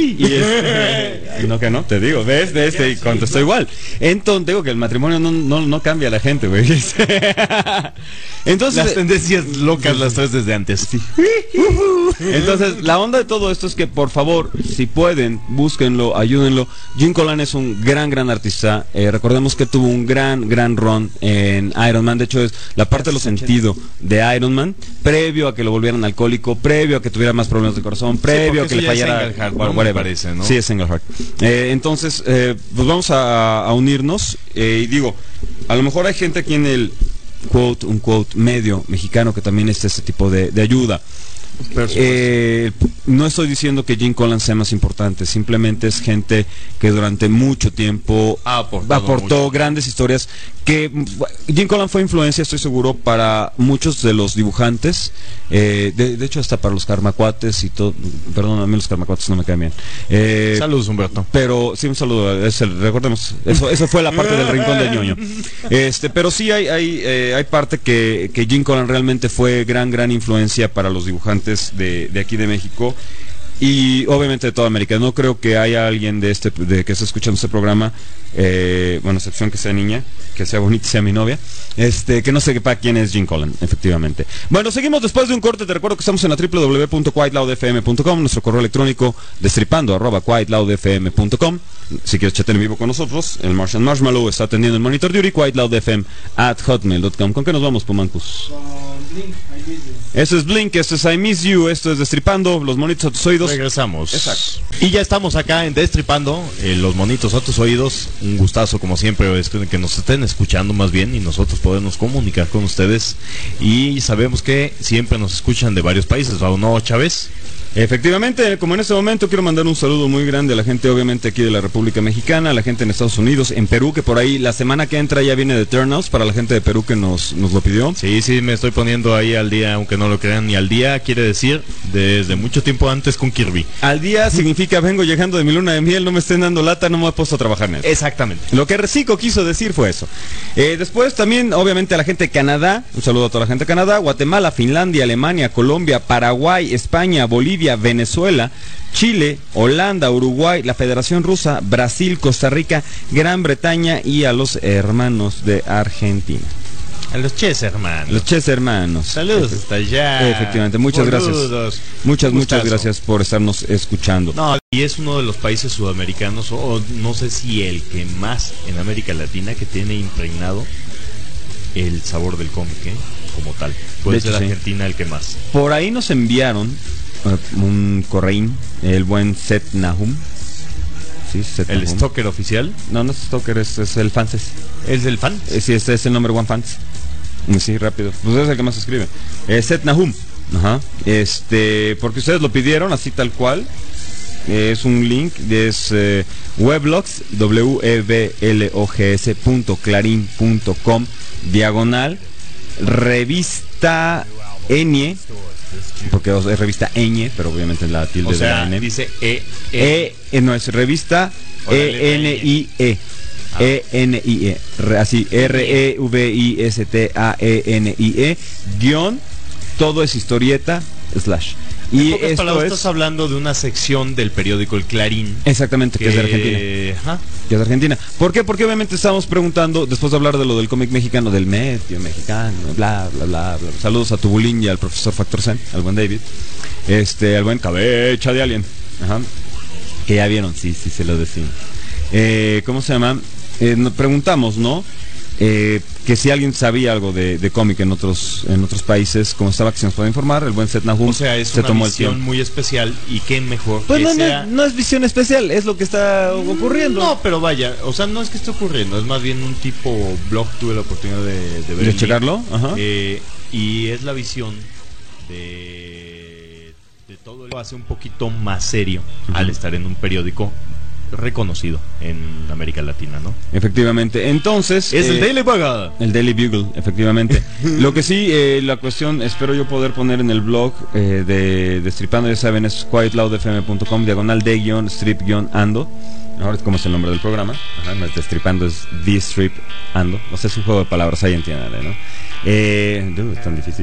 S5: Y no, que no, te digo, ves, y contestó igual. Entonces digo que el matrimonio no cambia a la gente, güey. Entonces,
S7: las tendencias locas las traes desde antes. Sí.
S5: Entonces, la onda de todo esto es que, por favor, si pueden, búsquenlo, ayúdenlo. Gene Colan es un gran artista. Recordemos que tuvo un gran run en Iron Man. De hecho, es la parte de los sentidos de Iron Man, previo a que lo volvieran alcohólico, previo a que tuviera más problemas de corazón, previo a que le fallara.
S7: Me parece, ¿no?
S5: Sí, es Engelhart. Entonces, pues vamos a unirnos. Y digo, a lo mejor hay gente aquí en el un quote medio mexicano que también necesita este tipo de ayuda. No estoy diciendo que Gene Colan sea más importante, simplemente es gente que durante mucho tiempo aportó grandes historias. Que Gene Colan fue influencia, estoy seguro, para muchos de los dibujantes, de hecho hasta para los Karmacuates y todo. Perdón, a mí los Karmacuates no me caen bien.
S7: Saludos, Humberto.
S5: Pero sí, un saludo, recordemos, eso fue la parte del rincón del ñoño. Pero sí hay parte que Gene Colan realmente fue gran influencia para los dibujantes de aquí de México y obviamente de toda América. No creo que haya alguien que esté escuchando este programa, bueno, excepción que sea niña, que sea bonita y sea mi novia, que no sepa quién es Gene Colan, efectivamente. Bueno, seguimos después de un corte. Te recuerdo que estamos en la www.quietloudfm.com, nuestro correo electrónico destripando@quietloudfm.com. Si quieres chatear en vivo con nosotros, el Martian Marshmallow está atendiendo el monitor duty, quietloudfm@hotmail.com. ¿Con qué nos vamos, Pomancus? Eso es Blink, esto es I Miss You, esto es Destripando, los monitos a tus oídos.
S7: Regresamos.
S5: Exacto.
S7: Y ya estamos acá en Destripando, los monitos a tus oídos. Un gustazo, como siempre, que nos estén escuchando más bien y nosotros podemos comunicar con ustedes. Y sabemos que siempre nos escuchan de varios países, ¿o no, Chávez?
S5: Efectivamente, como en este momento quiero mandar un saludo muy grande a la gente, obviamente aquí de la República Mexicana, a la gente en Estados Unidos, en Perú, que por ahí la semana que entra ya viene de Turnhouse, para la gente de Perú que nos lo pidió.
S7: Sí, me estoy poniendo ahí al día, aunque no lo crean, y al día quiere decir desde mucho tiempo antes con Kirby.
S5: Al día significa vengo llegando de mi luna de miel, no me estén dando lata, no me he puesto a trabajar en eso.
S7: Exactamente.
S5: Lo que Recico quiso decir fue eso. Después también, obviamente, a la gente de Canadá, un saludo a toda la gente de Canadá, Guatemala, Finlandia, Alemania, Colombia, Paraguay, España, Bolivia, Venezuela, Chile, Holanda, Uruguay, la Federación Rusa, Brasil, Costa Rica, Gran Bretaña y a los hermanos de Argentina.
S7: A los Ches hermanos.
S5: Los Ches hermanos.
S7: Saludos hasta allá.
S5: Efectivamente, muchas gracias. Muchas gracias por estarnos escuchando.
S7: No, y es uno de los países sudamericanos, o no sé si el que más en América Latina, que tiene impregnado el sabor del cómic, como tal. Puede ser Argentina el que más.
S5: Por ahí nos enviaron un correín, el buen Seth Nahum. Sí,
S7: ¿El Stalker oficial?
S5: No es Stalker, es el Fanses.
S7: ¿Es el fan?
S5: Sí, este es el number one fans. Sí, rápido. Pues es el que más escribe. Seth Nahum. Ajá. Porque ustedes lo pidieron así tal cual. Es un link, es weblogs, weblogs.clarin.com /revista Ñ, porque es revista Ñ, pero obviamente es la tilde de la N.
S7: Dice
S5: no, es revista ENIE. ENIE, así REVISTAENIE, guión, todo es historieta, / Y
S7: pocas
S5: esto
S7: palabras,
S5: es...
S7: estás hablando de una sección del periódico El Clarín.
S5: Exactamente, que es de Argentina.
S7: Ajá.
S5: Que es de Argentina. ¿Por qué? Porque obviamente estábamos preguntando, después de hablar de lo del cómic mexicano, del medio mexicano, bla, bla, bla, bla. Saludos a tu bulín y al profesor Factor Zen, al buen David. Al buen Cabecha de Alien. Ajá. Que ya vieron, sí, se lo decimos. ¿Cómo se llama? Nos preguntamos, ¿no? Que si alguien sabía algo de cómic en otros países, como estaba, que se nos puede informar. El buen Seth Nahum,
S7: o sea, es
S5: se
S7: una
S5: tomó el
S7: visión
S5: tiempo.
S7: muy especial, y qué mejor
S5: Pues
S7: que sea...
S5: no es visión especial, es lo que está ocurriendo.
S7: No, pero vaya, o sea, no es que esté ocurriendo, es más bien un tipo blog. Tuve la oportunidad de ver
S5: ¿De
S7: el
S5: checarlo?
S7: link.
S5: Ajá.
S7: Y es la visión de todo. Lo hace un poquito más serio al estar en un periódico reconocido en América Latina, ¿no?
S5: Efectivamente. Entonces...
S7: Es el Daily Bugle.
S5: El Daily Bugle, efectivamente. Lo que sí, la cuestión, espero yo poder poner en el blog de Destripando, ya saben, es quietloudfm.com, /de-strip-ando. Ahora es como es el nombre del programa. Ajá, no es Destripando, es The-Strip-ando. O sea, es un juego de palabras, ahí entiéndale, ¿no? Es tan difícil.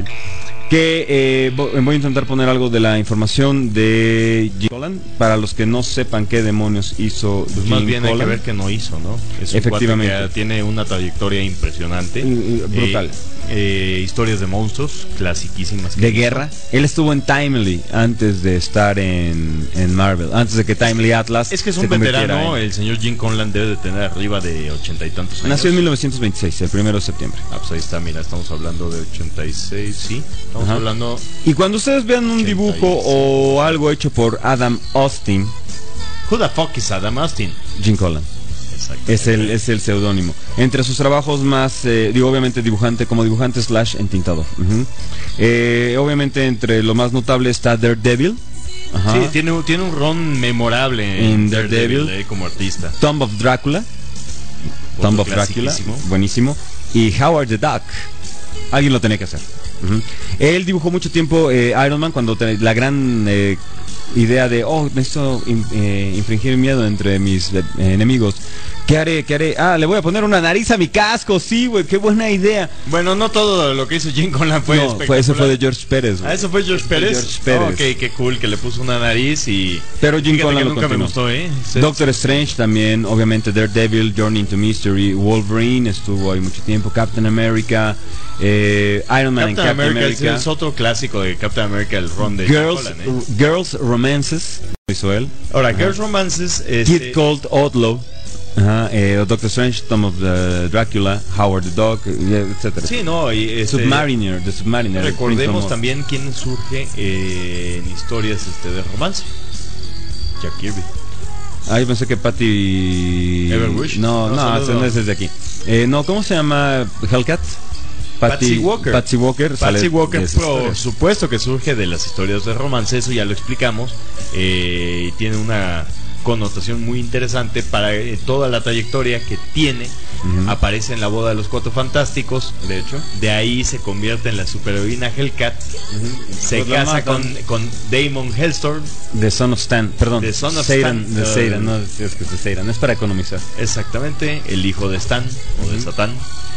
S5: Que voy a intentar poner algo de la información de Jim Collan. Para los que no sepan qué demonios hizo
S7: Pues
S5: Jim
S7: más bien
S5: Collan.
S7: hay que ver que no hizo, ¿no? Es un
S5: Efectivamente.
S7: cuate que tiene una trayectoria impresionante.
S5: Brutal.
S7: Historias de monstruos, clasiquísimas.
S5: De guerra. Él estuvo en Timely antes de estar en Marvel, antes de que Timely Atlas.
S7: Es que es
S5: se
S7: un
S5: convirtiera
S7: veterano,
S5: en...
S7: el señor Jim Conlan debe de tener arriba de 80 y tantos años.
S5: Nació en 1926, el 1 de septiembre.
S7: Ah, pues ahí está, mira, estamos hablando de 86, sí. Estamos
S5: Ajá.
S7: hablando...
S5: Y cuando ustedes vean un
S7: 86.
S5: dibujo o algo hecho por Adam Austin,
S7: Who the fuck is Adam Austin?
S5: Jim Collan.
S7: Exacto.
S5: Es el seudónimo. Entre sus trabajos más, obviamente como dibujante / entintador. Obviamente entre lo más notable está Daredevil. Ajá.
S7: Sí, tiene un ron memorable
S5: En Daredevil.
S7: como artista.
S5: Tomb of Dracula. Tomb of Dracula, buenísimo. Y Howard the Duck. Alguien lo tenía que hacer. Él dibujó mucho tiempo Iron Man, cuando la gran idea de, necesito infringir miedo entre mis enemigos. ¿Qué haré? Le voy a poner una nariz a mi casco. Sí, güey, qué buena idea.
S7: Bueno, no todo lo que hizo Jim Conlan fue espectacular.
S5: Eso fue de George Pérez, güey.
S7: Ah, eso fue George Pérez.
S5: George Pérez.
S7: Ok, qué cool que le puso una nariz y...
S5: Pero Jim
S7: Fíjate
S5: Conlan
S7: que
S5: lo
S7: nunca me
S5: continuó.
S7: gustó,
S5: Doctor Strange también, obviamente Daredevil, Journey into Mystery, Wolverine estuvo ahí mucho tiempo, Captain America, Iron Man
S7: Captain
S5: en Captain
S7: America es otro clásico de Captain America, el ron de
S5: Girls,
S7: Jim Conlan,
S5: Girls Romances, lo hizo él.
S7: Ahora, Girls Romances,
S5: Kid Cold Outlaw. Ajá, Doctor Strange, Tomb of Dracula, Howard the Dog, etcétera.
S7: Sí, no, y
S5: The Submariner.
S7: recordemos también quién surge en historias de romance. Jack Kirby.
S5: Ah, yo pensé que Patty...
S7: Everwish.
S5: No,
S7: saludo.
S5: no es desde aquí. No, ¿cómo se llama? Hellcat.
S7: Patsy Walker.
S5: Patsy Walker.
S7: Patsy
S5: sale
S7: Walker,
S5: de esas
S7: por
S5: historias.
S7: supuesto que surge de las historias de romance, eso ya lo explicamos. Y tiene una connotación muy interesante para toda la trayectoria que tiene. Aparece en La Boda de los Cuatro Fantásticos,
S5: De hecho.
S7: de ahí se convierte en la superheroína Hellcat. Se
S5: Pues la
S7: casa
S5: matan.
S7: con Damon Hellstrom.
S5: The Son of Stan, perdón.
S7: The Son of
S5: Satan,
S7: Stan.
S5: de Satan, no es que es de Satan, es para economizar.
S7: Exactamente, el hijo de Stan o de Satán.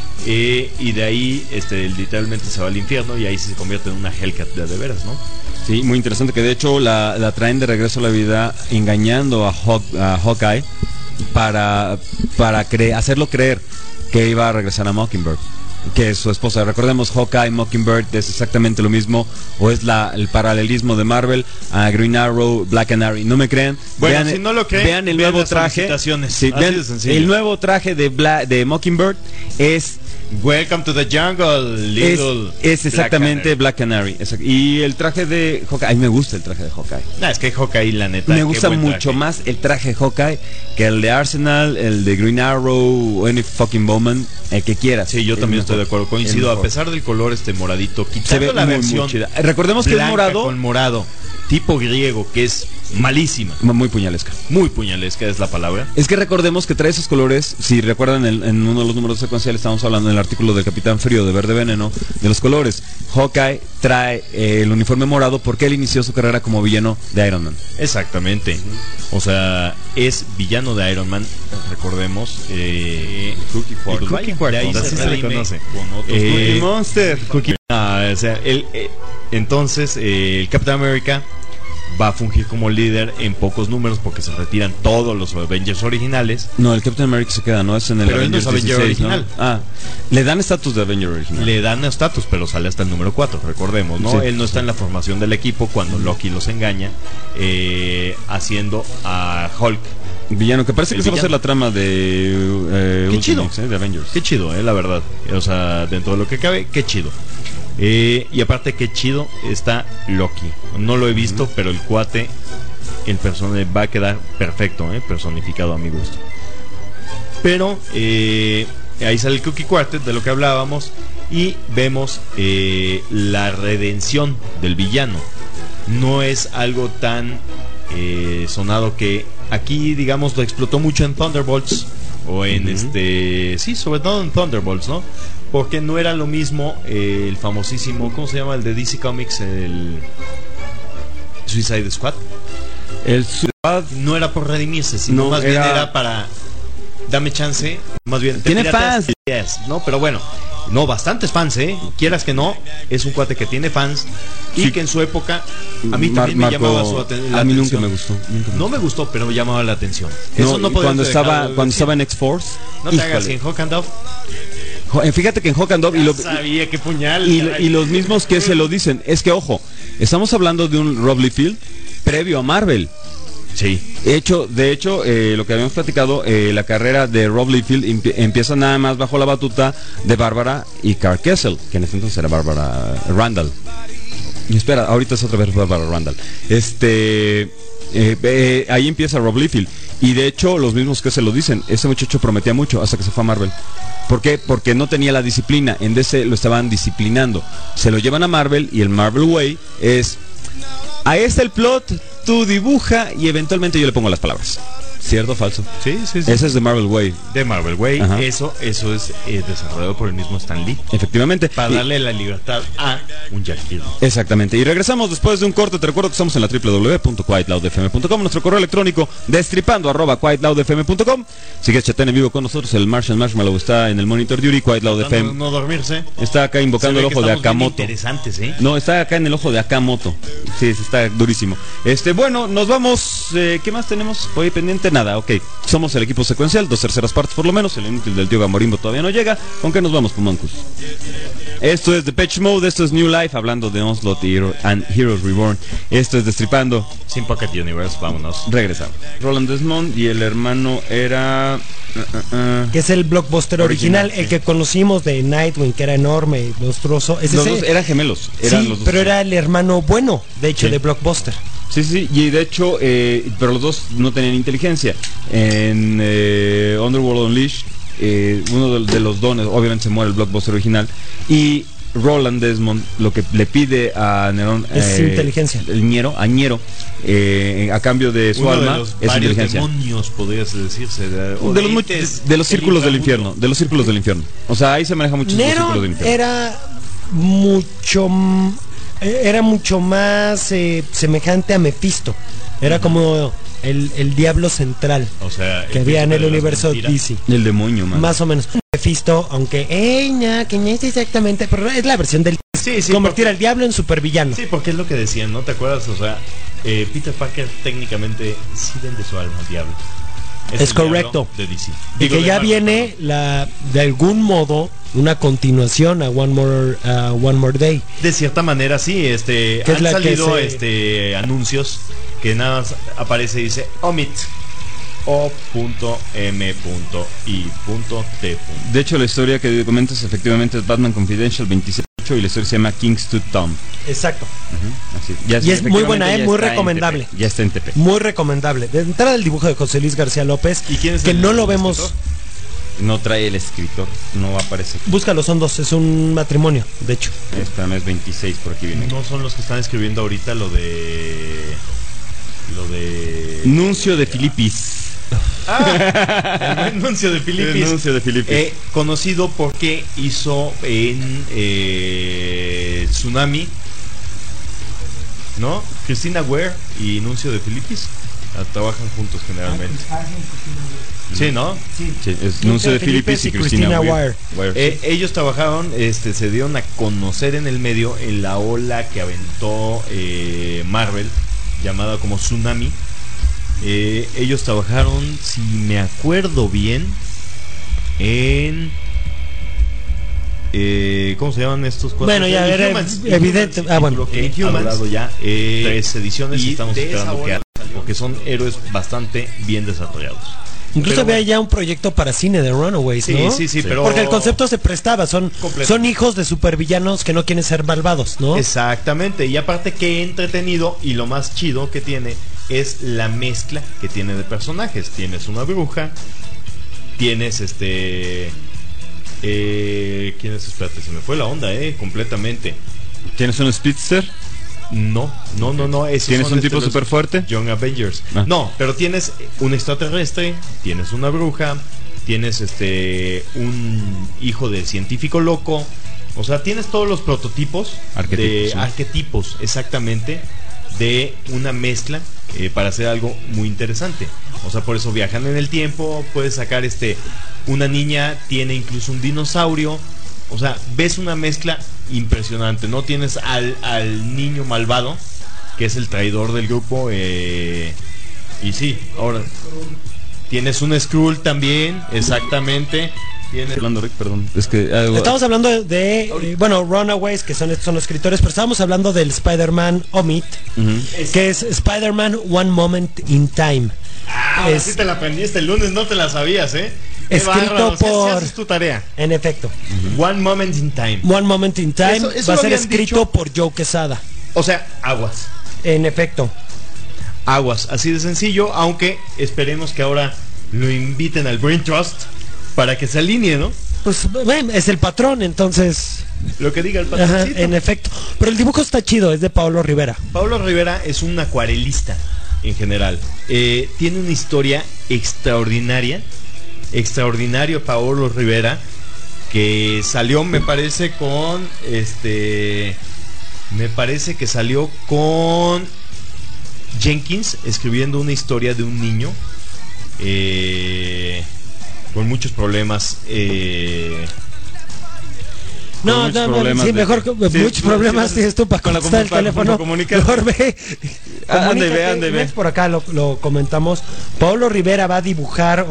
S7: Y de ahí literalmente se va al infierno y ahí se convierte en una Hellcat de veras, ¿no?
S5: Sí, muy interesante, que de hecho la traen de regreso a la vida engañando a Hawkeye para hacerlo creer que iba a regresar a Mockingbird, que es su esposa. Recordemos, Hawkeye, Mockingbird es exactamente lo mismo, o es el paralelismo de Marvel a Green Arrow, Black Canary. No me crean.
S7: Bueno, si no lo creen,
S5: vean el
S7: vean
S5: nuevo
S7: las
S5: traje.
S7: solicitaciones.
S5: Sí,
S7: Así
S5: vean
S7: de sencillo.
S5: el nuevo traje de Mockingbird es
S7: Welcome to the jungle, little.
S5: es exactamente Black Canary. Y el traje de Hawkeye, a mí me gusta el traje de Hawkeye.
S7: Es que Hawkeye, la neta.
S5: Me
S7: qué
S5: gusta
S7: buen
S5: mucho
S7: traje.
S5: más el traje de Hawkeye que el de Arsenal, el de Green Arrow o any fucking Bowman, el que quieras.
S7: Sí, yo
S5: Es
S7: también estoy de
S5: mejor.
S7: acuerdo. Coincido,
S5: Es
S7: a
S5: mejor.
S7: pesar del color moradito,
S5: Se
S7: quitando
S5: ve
S7: la
S5: muy,
S7: versión
S5: muy chida. Recordemos que es
S7: blanca
S5: morado,
S7: con morado, tipo griego, que es malísima.
S5: muy puñalesca.
S7: Muy puñalesca es la palabra.
S5: Es que recordemos que trae esos colores. Si recuerdan, en uno de los números secuenciales estamos hablando en el artículo del Capitán Frío de Verde Veneno, de los colores. Hawkeye trae el uniforme morado porque él inició su carrera como villano de Iron Man.
S7: Exactamente. O sea, es villano de Iron Man, recordemos.
S5: Cookie Quark.
S7: Cookie Quark,
S5: De ahí
S7: así se le
S5: redime
S7: conoce.
S5: con otros
S7: Cookie
S5: Monster.
S7: O sea, entonces el Captain America va a fungir como líder en pocos números porque se retiran todos los Avengers originales.
S5: No, el Captain America se queda, no es en el
S7: Pero él no es
S5: Avengers
S7: Avenger
S5: 16,
S7: original.
S5: ¿no? Ah, le dan estatus de Avenger original.
S7: Le dan estatus, pero sale hasta el número 4, recordemos, ¿no?
S5: Sí,
S7: Él no está en la formación del equipo cuando Loki los engaña, haciendo a Hulk.
S5: Villano, que parece
S7: El
S5: que esa va a ser
S7: villano.
S5: la trama de
S7: Qué chido.
S5: de Avengers.
S7: Qué chido, la verdad. O sea, dentro de lo que cabe, qué chido. Y aparte, qué chido está Loki. No lo he visto, pero el cuate, el personaje va a quedar perfecto, personificado a mi gusto. Pero ahí sale el Cookie Quartet, de lo que hablábamos, y vemos la redención del villano. No es algo tan sonado que aquí, digamos, lo explotó mucho en Thunderbolts o en sí, sobre todo en Thunderbolts, ¿no? Porque no era lo mismo el famosísimo, ¿cómo se llama? El de DC Comics, el Suicide Squad.
S5: El Squad
S7: No era por redimirse, sino
S5: No,
S7: más bien
S5: era-
S7: era para dame chance, más bien
S5: Tiene
S7: pirateas
S5: fans.
S7: ideas, ¿no? Pero bueno, no, bastantes fans, quieras que no, es un cuate que tiene fans y
S5: Sí.
S7: que en su época a mí también me
S5: marcó-
S7: llamaba la
S5: a mí
S7: atención.
S5: nunca me gustó.
S7: No me gustó, pero me llamaba la atención.
S5: No,
S7: Eso no
S5: y
S7: podías
S5: cuando
S7: dejarlo
S5: estaba
S7: de
S5: cuando
S7: decir.
S5: estaba en X-Force.
S7: No te
S5: híjole.
S7: hagas, en Hawk and Dove.
S5: Fíjate que en Hawk and Dove
S7: Sabía que puñal.
S5: y los mismos que se lo dicen, es que ojo, estamos hablando de un Rob Liefeld previo a Marvel.
S7: Sí.
S5: De hecho, lo que habíamos platicado, la carrera de Rob Liefeld empieza nada más bajo la batuta de Bárbara y Carl Kessel, que en ese entonces era Bárbara Randall. Y espera, ahorita es otra vez Bárbara Randall. Ahí empieza Rob Liefeld. Y de hecho, los mismos que se lo dicen, ese muchacho prometía mucho hasta que se fue a Marvel. ¿Por qué? Porque no tenía la disciplina. En DC lo estaban disciplinando. Se lo llevan a Marvel y el Marvel Way es: ahí está el plot, tú dibuja y eventualmente yo le pongo las palabras. ¿Cierto o falso?
S7: Sí.
S5: Ese es de Marvel Way.
S7: De Marvel, güey.
S5: Ajá.
S7: Eso es desarrollado por el mismo Stan Lee.
S5: Efectivamente.
S7: Para darle la libertad a un Jack Kirby.
S5: Exactamente. Y regresamos después de un corte. Te recuerdo que estamos en la www.quietloudfm.com, nuestro correo electrónico destripando@quietloudfm.com. Si quieres chatear en vivo con nosotros, el Martian Marshmallow está en el Monitor Duty. Quiet Loud FM
S7: No dormirse.
S5: está acá invocando el ojo de Akamoto.
S7: Interesantes,
S5: No, está acá en el ojo de Akamoto. Sí, está durísimo. Bueno, nos vamos. ¿Qué más tenemos por ahí pendiente? Nada, ok. Somos el equipo secuencial, 2/3 partes por lo menos. El inútil del tío Gamorimbo todavía no llega. ¿Con qué nos vamos, Pumancus? Esto es Depeche Mode, esto es New Life, hablando de Onslaught and Heroes Reborn. Esto es Destripando.
S7: Sin Pocket Universe, vámonos.
S5: Regresamos. Roland Desmond y el hermano era...
S3: Que es el blockbuster original,
S5: Original,
S3: el
S5: sí.
S3: que conocimos de Nightwing, que era enorme y monstruoso. Es
S5: Los
S3: ese.
S5: dos eran gemelos.
S3: Sí,
S5: Eran los dos.
S3: pero era el hermano bueno, de hecho,
S5: Sí.
S3: de Blockbuster.
S5: Sí, y de hecho, pero los dos no tenían inteligencia. En Underworld Unleashed, uno de los dones, obviamente se muere el blockbuster original, y Roland Desmond lo que le pide a Nerón
S3: Es inteligencia.
S5: a Ñero, a cambio de su
S7: Uno
S5: alma,
S7: de los
S5: es
S7: varios
S5: inteligencia.
S7: demonios, podrías decirse.
S5: De los círculos del infierno, de los círculos del infierno. O sea, ahí se maneja mucho los círculos del
S3: Nero
S5: infierno.
S3: era mucho más semejante a Mephisto. Era como el diablo central
S7: O sea,
S3: que había en el
S7: príncipe de las
S3: universo
S7: mentiras.
S3: DC.
S5: El demonio, man.
S3: Más o menos. Mephisto, aunque que no es exactamente, pero es la versión del
S7: Sí,
S3: convertir
S7: porque-
S3: al diablo en supervillano.
S7: Sí, porque es lo que decían, ¿no? ¿Te acuerdas? O sea, Peter Parker técnicamente sí vende su alma al diablo.
S3: Es
S7: el diablo
S3: correcto.
S7: De DC.
S3: Y
S7: Digo,
S3: que
S7: de
S3: ya
S7: Marvel,
S3: viene de algún modo una continuación a One More Day.
S7: de cierta manera sí,
S3: es
S7: han
S3: la que
S7: salido
S3: se-
S7: anuncios que nada más aparece y dice omit o.m.i.t.
S5: De hecho, la historia que comentas efectivamente es Batman Confidential 27 y la historia se llama King's Tooth Town.
S3: Exacto.
S5: Así.
S3: Y es muy buena,
S5: efectivamente, ya
S3: muy
S5: está en
S3: recomendable.
S5: TP, ya está en TP.
S3: Muy recomendable. De entrada el dibujo de José Luis García López,
S7: ¿Y quién es
S3: que
S7: el
S3: no lo
S7: escritor?
S3: vemos.
S5: No trae el escritor, no aparece.
S3: Búscalo, son dos, es un matrimonio, de hecho.
S5: Espérame, es 26 por aquí viene.
S7: No son los que están escribiendo ahorita lo de
S5: Nuncio de Filipis.
S7: el buen Nuncio de Filipis.
S5: El Nuncio de Filipis.
S7: Conocido porque hizo en Tsunami, ¿no? Christina Ware y Nuncio de Filipis trabajan juntos generalmente. Sí, ¿no?
S5: Sí, es Nuncio de Filipis y Christina Ware.
S7: Ellos trabajaron, se dieron a conocer en el medio en la ola que aventó Marvel llamada como Tsunami. Ellos trabajaron, si me acuerdo bien, en... ¿cómo se llaman estos cuatro?
S3: Bueno, ya era evidente. Bueno,
S7: que ha durado ya 3 ediciones y estamos esperando porque son héroes bastante bien desarrollados.
S3: Incluso había ya un proyecto para cine de Runaways, ¿no?
S7: Sí, pero...
S3: Porque el concepto se prestaba, son hijos de supervillanos que no quieren ser malvados, ¿no?
S7: Exactamente, y aparte que entretenido, y lo más chido que tiene es la mezcla que tiene de personajes. Tienes una bruja, tienes ¿quién es? Espérate, se me fue la onda, completamente.
S5: ¿Tienes un Speedster?
S7: No.
S5: ¿Tienes un tipo súper fuerte?
S7: Young Avengers. No, pero tienes un extraterrestre, tienes una bruja, tienes un hijo de científico loco. O sea, tienes todos los prototipos arquetipos, exactamente, de una mezcla para hacer algo muy interesante. O sea, por eso viajan en el tiempo, puedes sacar una niña tiene incluso un dinosaurio. O sea, ves una mezcla impresionante. No tienes al niño malvado, que es el traidor del grupo. Y sí, ahora tienes un Skrull también, exactamente.
S5: Hablando, Rick, perdón. Es que
S3: estamos hablando de Runaways, que son los escritores, pero estábamos hablando del Spider-Man Omit, que es Spider-Man One Moment in Time.
S7: Sí te la aprendiste el lunes, no te la sabías,
S3: escrito por...
S7: haces tu tarea.
S3: En efecto.
S7: One Moment in Time.
S3: One Moment in Time va a ser escrito por Joe Quesada.
S7: O sea, aguas.
S3: En efecto.
S7: Aguas, así de sencillo, aunque esperemos que ahora lo inviten al Brain Trust para que se alinee, ¿no?
S3: Pues es el patrón, entonces...
S7: Lo que diga el patroncito.
S3: En efecto. Pero el dibujo está chido, es de Paulo Rivera.
S7: Paulo Rivera es un acuarelista en general. Tiene una historia extraordinario Paulo Rivera, que salió, me parece que salió con Jenkins, escribiendo una historia de un niño con muchos problemas.
S3: Muchos problemas tienes tú para contestar el teléfono. Mejor ve.
S5: Ande.
S3: Por acá lo comentamos. Paulo Rivera va a dibujar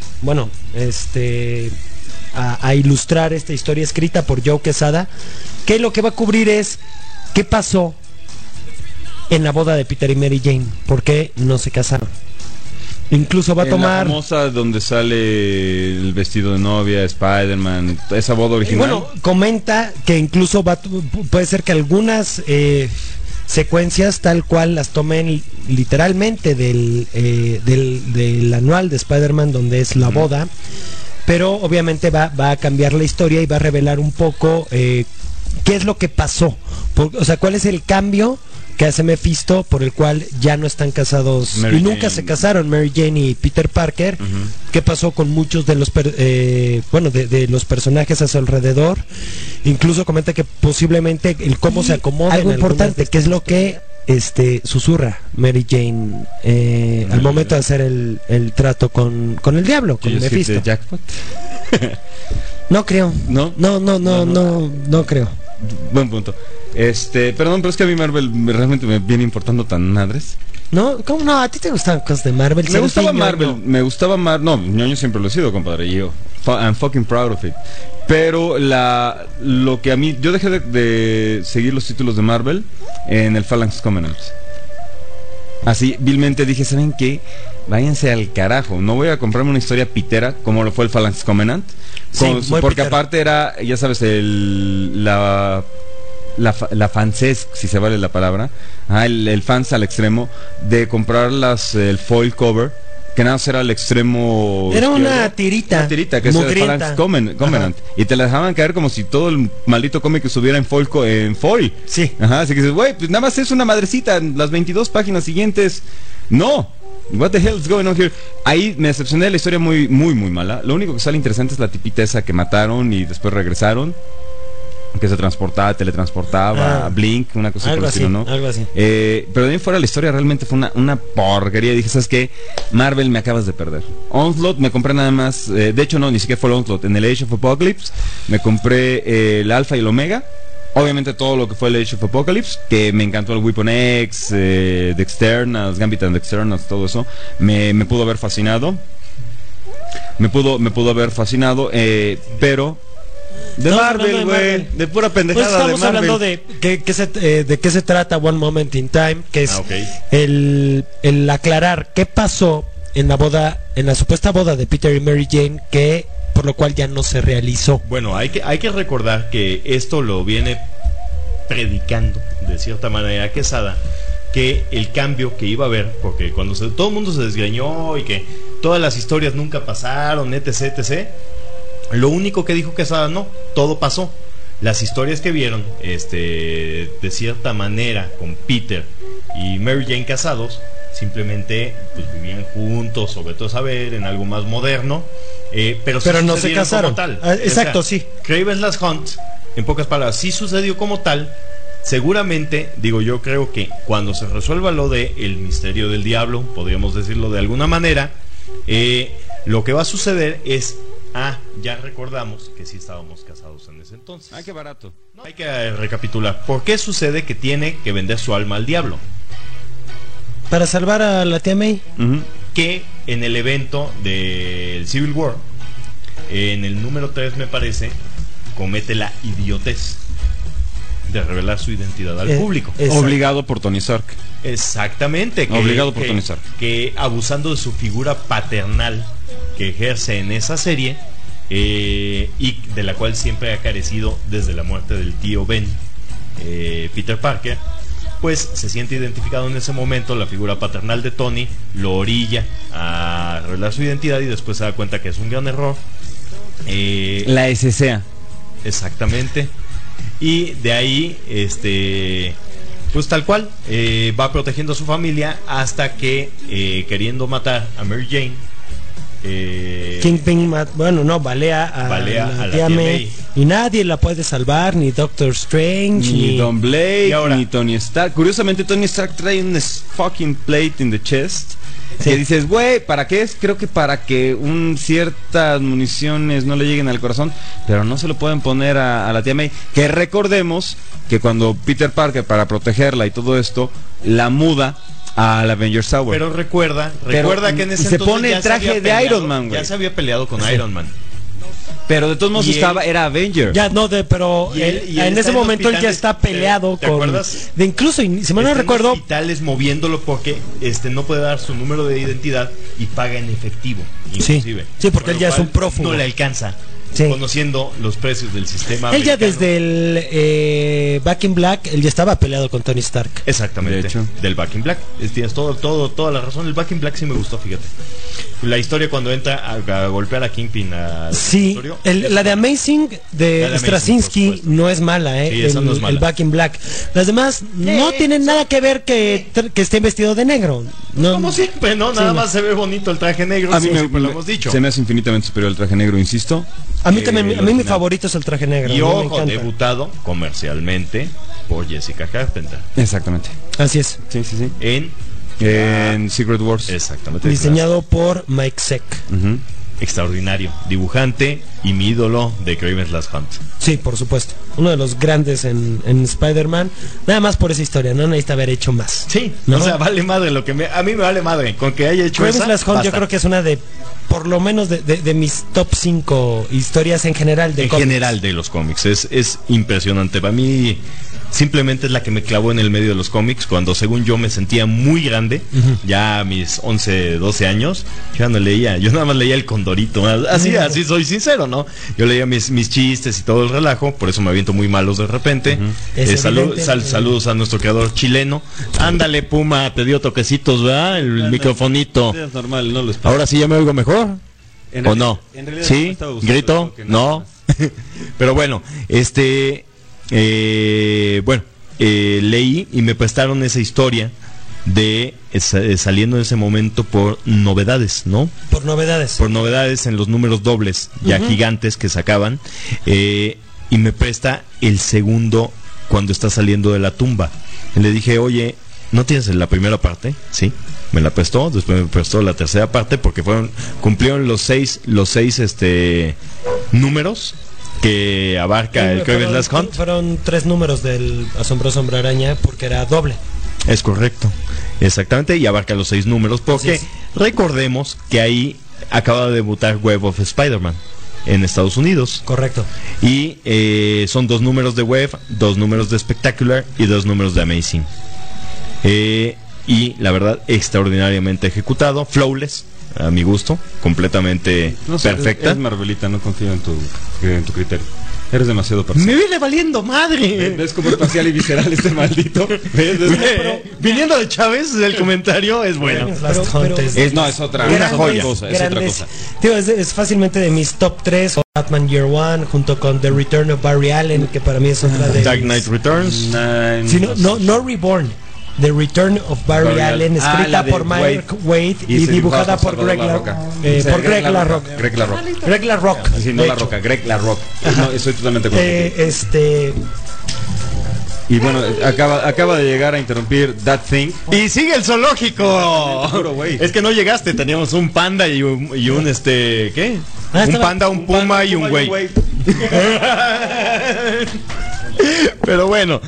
S3: a ilustrar esta historia escrita por Joe Quesada, que lo que va a cubrir es qué pasó en la boda de Peter y Mary Jane, por qué no se casaron. Incluso va a tomar...
S5: la famosa donde sale el vestido de novia, Spider-Man, esa boda original.
S3: Bueno, comenta que incluso puede ser que algunas secuencias tal cual las tomen literalmente del anual de Spider-Man, donde es la boda, pero obviamente va a cambiar la historia y va a revelar un poco qué es lo que pasó, o sea, cuál es el cambio que hace Mephisto por el cual ya no están casados nunca se casaron Mary Jane y Peter Parker. ¿Qué pasó con muchos de los de los personajes a su alrededor? Incluso comenta que posiblemente el cómo se acomoda. Algo importante, que es lo que susurra Mary Jane al momento de hacer el trato con el diablo, con Mephisto.
S5: Jackpot?
S3: No creo. No creo.
S5: Buen punto. Perdón, pero es que a mí Marvel realmente me viene importando tan madres.
S3: No, ¿cómo no? ¿A ti te gustaban cosas de Marvel?
S5: Me gustaba Marvel, no, ñoño siempre lo he sido, compadre, y yo I'm fucking proud of it. Pero lo que a mí, yo dejé de seguir los títulos de Marvel en el Phalanx Covenant. Así, vilmente dije, ¿saben qué? Váyanse al carajo, no voy a comprarme una historia pitera como lo fue el Phalanx Covenant, porque pitero. Aparte era, ya sabes, la fansés, si se vale la palabra, el fans al extremo de comprar el foil cover, que nada más era al extremo.
S3: Era una tirita
S5: que es el Phalanx Covenant, y te la dejaban caer como si todo el maldito cómic estuviera en foil.
S3: Sí.
S5: Así que dices, güey, pues nada más es una madrecita, las 22 páginas siguientes. No. What the hell is going on here? Ahí me decepcioné de la historia, muy, muy, muy mala. Lo único que sale interesante es la tipita esa que mataron y después regresaron, que se teletransportaba, Blink, una cosa por el estilo, ¿no?
S3: Algo así.
S5: Pero de ahí fuera la historia realmente fue una porquería. Dije, ¿sabes qué? Marvel, me acabas de perder. Onslaught me compré nada más, de hecho no, ni siquiera fue el Onslaught. En el Age of Apocalypse me compré el Alpha y el Omega, Obviamente todo lo que fue el Age of Apocalypse, que me encantó el Weapon X, The Externals, Gambit and the Externals, todo eso, me pudo haber fascinado. Me pudo haber fascinado, pero de Marvel, güey, de pura pendejada,
S3: pues estamos
S5: de Marvel.
S3: hablando de qué se trata One Moment in Time, que es el aclarar qué pasó en la supuesta boda de Peter y Mary Jane, que por lo cual ya no se realizó.
S7: Bueno, hay que recordar que esto lo viene predicando de cierta manera Quesada, que el cambio que iba a haber, porque cuando todo el mundo se desgreñó y que todas las historias nunca pasaron, etc, lo único que dijo Quesada, no, todo pasó. Las historias que vieron, de cierta manera, con Peter y Mary Jane casados, simplemente pues vivían juntos, sobre todo saber, en algo más moderno, pero
S3: no se casaron
S7: como tal.
S3: Exacto,
S7: o sea,
S3: sí.
S7: Kraven's Last Hunt, en pocas palabras, sí sucedió como tal. Seguramente, digo, yo creo que cuando se resuelva lo de el misterio del diablo, podríamos decirlo de alguna manera, lo que va a suceder es, ya recordamos que sí estábamos casados en ese entonces.
S5: Qué barato.
S7: No, hay que recapitular. ¿Por qué sucede que tiene que vender su alma al diablo?
S3: Para salvar a la tía May.
S7: Que en el evento del Civil War, en el número 3 me parece, comete la idiotez de revelar su identidad al público.
S5: Obligado por Tony Stark.
S7: Exactamente.
S5: Obligado por Tony Stark.
S7: Que abusando de su figura paternal que ejerce en esa serie, y de la cual siempre ha carecido desde la muerte del tío Ben, Peter Parker, pues se siente identificado en ese momento. La figura paternal de Tony lo orilla a revelar su identidad y después se da cuenta que es un gran error.
S5: La SCA.
S7: Exactamente. Y de ahí, pues tal cual, va protegiendo a su familia hasta que, queriendo matar a Mary Jane,
S3: Kingpin, balea a la tía May, y nadie la puede salvar, ni Doctor Strange,
S5: ni Don Blake,
S7: ahora,
S5: ni Tony Stark. Curiosamente Tony Stark trae un fucking plate in the chest, que dices, güey, ¿para qué es? Creo que para que ciertas municiones no le lleguen al corazón, pero no se lo pueden poner a la tía May, que recordemos que cuando Peter Parker, para protegerla y todo esto, la muda al Avengers Tower.
S7: Pero recuerda que en ese
S5: se pone el traje de Iron Man, güey.
S7: Ya se había peleado con Iron Man.
S5: Pero de todos modos era Avenger.
S3: Ya pero en ese momento él ya está peleado
S7: ¿te
S3: con.
S7: acuerdas?
S3: Incluso, si mal no recuerdo,
S7: hospitales moviéndolo porque no puede dar su número de identidad y paga en efectivo, inclusive.
S3: Sí, porque él ya es un prófugo.
S7: No le alcanza.
S3: Sí.
S7: Conociendo los precios del sistema
S3: él ya
S7: americano.
S3: desde el Back in Black, él ya estaba peleado con Tony Stark.
S7: Exactamente,
S5: de hecho.
S7: Del Back in Black. Tienes toda la razón. El Back in Black sí me gustó, fíjate. La historia cuando entra a golpear a Kingpin.
S3: Sí, la de Amazing de Straczynski no es mala,
S7: Sí, esa no es mala.
S3: El Back in Black. Las demás no tienen nada que ver que esté vestido de negro. No,
S7: como siempre, ¿no? Nada más se ve bonito el traje negro.
S5: A mí
S7: lo hemos dicho.
S5: Se me hace infinitamente superior el traje negro, insisto.
S3: A mí también, mi favorito es el traje negro.
S7: Y
S3: ojo,
S7: debutado comercialmente por Jessica Carpenter.
S5: Exactamente.
S3: Así es.
S5: Sí.
S7: En
S5: Secret Wars.
S7: Exactamente.
S3: Diseñado por Mike Zeck.
S7: Extraordinario. Dibujante y mi ídolo de Kraven's Last Hunt.
S3: Sí, por supuesto. Uno de los grandes en Spider-Man. Nada más por esa historia, no necesita haber hecho más.
S7: Sí,
S3: ¿no?
S7: O sea, vale madre a mí me vale madre. Con que haya hecho
S3: Kraven's Last Hunt, yo creo que es una de, por lo menos de mis top 5 historias en general de cómics.
S7: General de los cómics. Es impresionante. Para mí simplemente es la que me clavó en el medio de los cómics cuando según yo me sentía muy grande, ya a mis 11, 12 años, yo nada más leía el Condorito, así soy sincero, ¿no? Yo leía mis chistes y todo el relajo, por eso me aviento muy malos de repente. Saludos a nuestro creador chileno. Ándale, Puma, te dio toquecitos, ¿verdad? El microfonito.
S5: Es normal, no les pasa.
S7: Ahora sí ya me oigo mejor. ¿O no? ¿Sí? ¿Grito? No. Pero bueno, leí y me prestaron esa historia de saliendo en ese momento por novedades, ¿no?
S3: Por novedades
S7: En los números dobles, ya gigantes que sacaban, y me presta el segundo cuando está saliendo de la tumba. Y le dije, oye, ¿no tienes la primera parte? Sí, me la prestó, después me prestó la tercera parte porque cumplieron los seis números que abarca el Kraven's Last Hunt.
S3: Fueron 3 números del asombroso Hombre Araña porque era doble.
S7: Es correcto, exactamente, y abarca los 6 números porque recordemos que ahí acaba de debutar Web of Spider-Man en Estados Unidos.
S3: Correcto.
S7: Y son 2 números de Web, 2 números de Spectacular y 2 números de Amazing. Y la verdad, extraordinariamente ejecutado, flawless, a mi gusto, completamente perfecta.
S5: Es Marvelita, no confío en tu criterio. Eres demasiado parcial.
S7: ¡Me viene valiendo madre!
S5: ¿Ves cómo es parcial y visceral este maldito? ¿Ves?
S7: Viniendo de Chávez, el comentario es bueno.
S5: Es otra cosa.
S3: Tío, es fácilmente de mis top 3. Batman Year One, junto con The Return of Barry Allen, que para mí es otra de
S7: Dark Knight Returns.
S3: No Reborn. The Return of Barry Allen, escrita por Mark Waid y dibujada por Greg LaRock. Greg LaRock.
S5: Sí, no La Roca, Greg LaRock. No, estoy totalmente contigo. Y bueno, acaba de llegar a interrumpir That Thing.
S7: Y sigue el zoológico. Es que no llegaste, teníamos un panda y un ¿qué? Un panda, un puma y un güey. Pero bueno,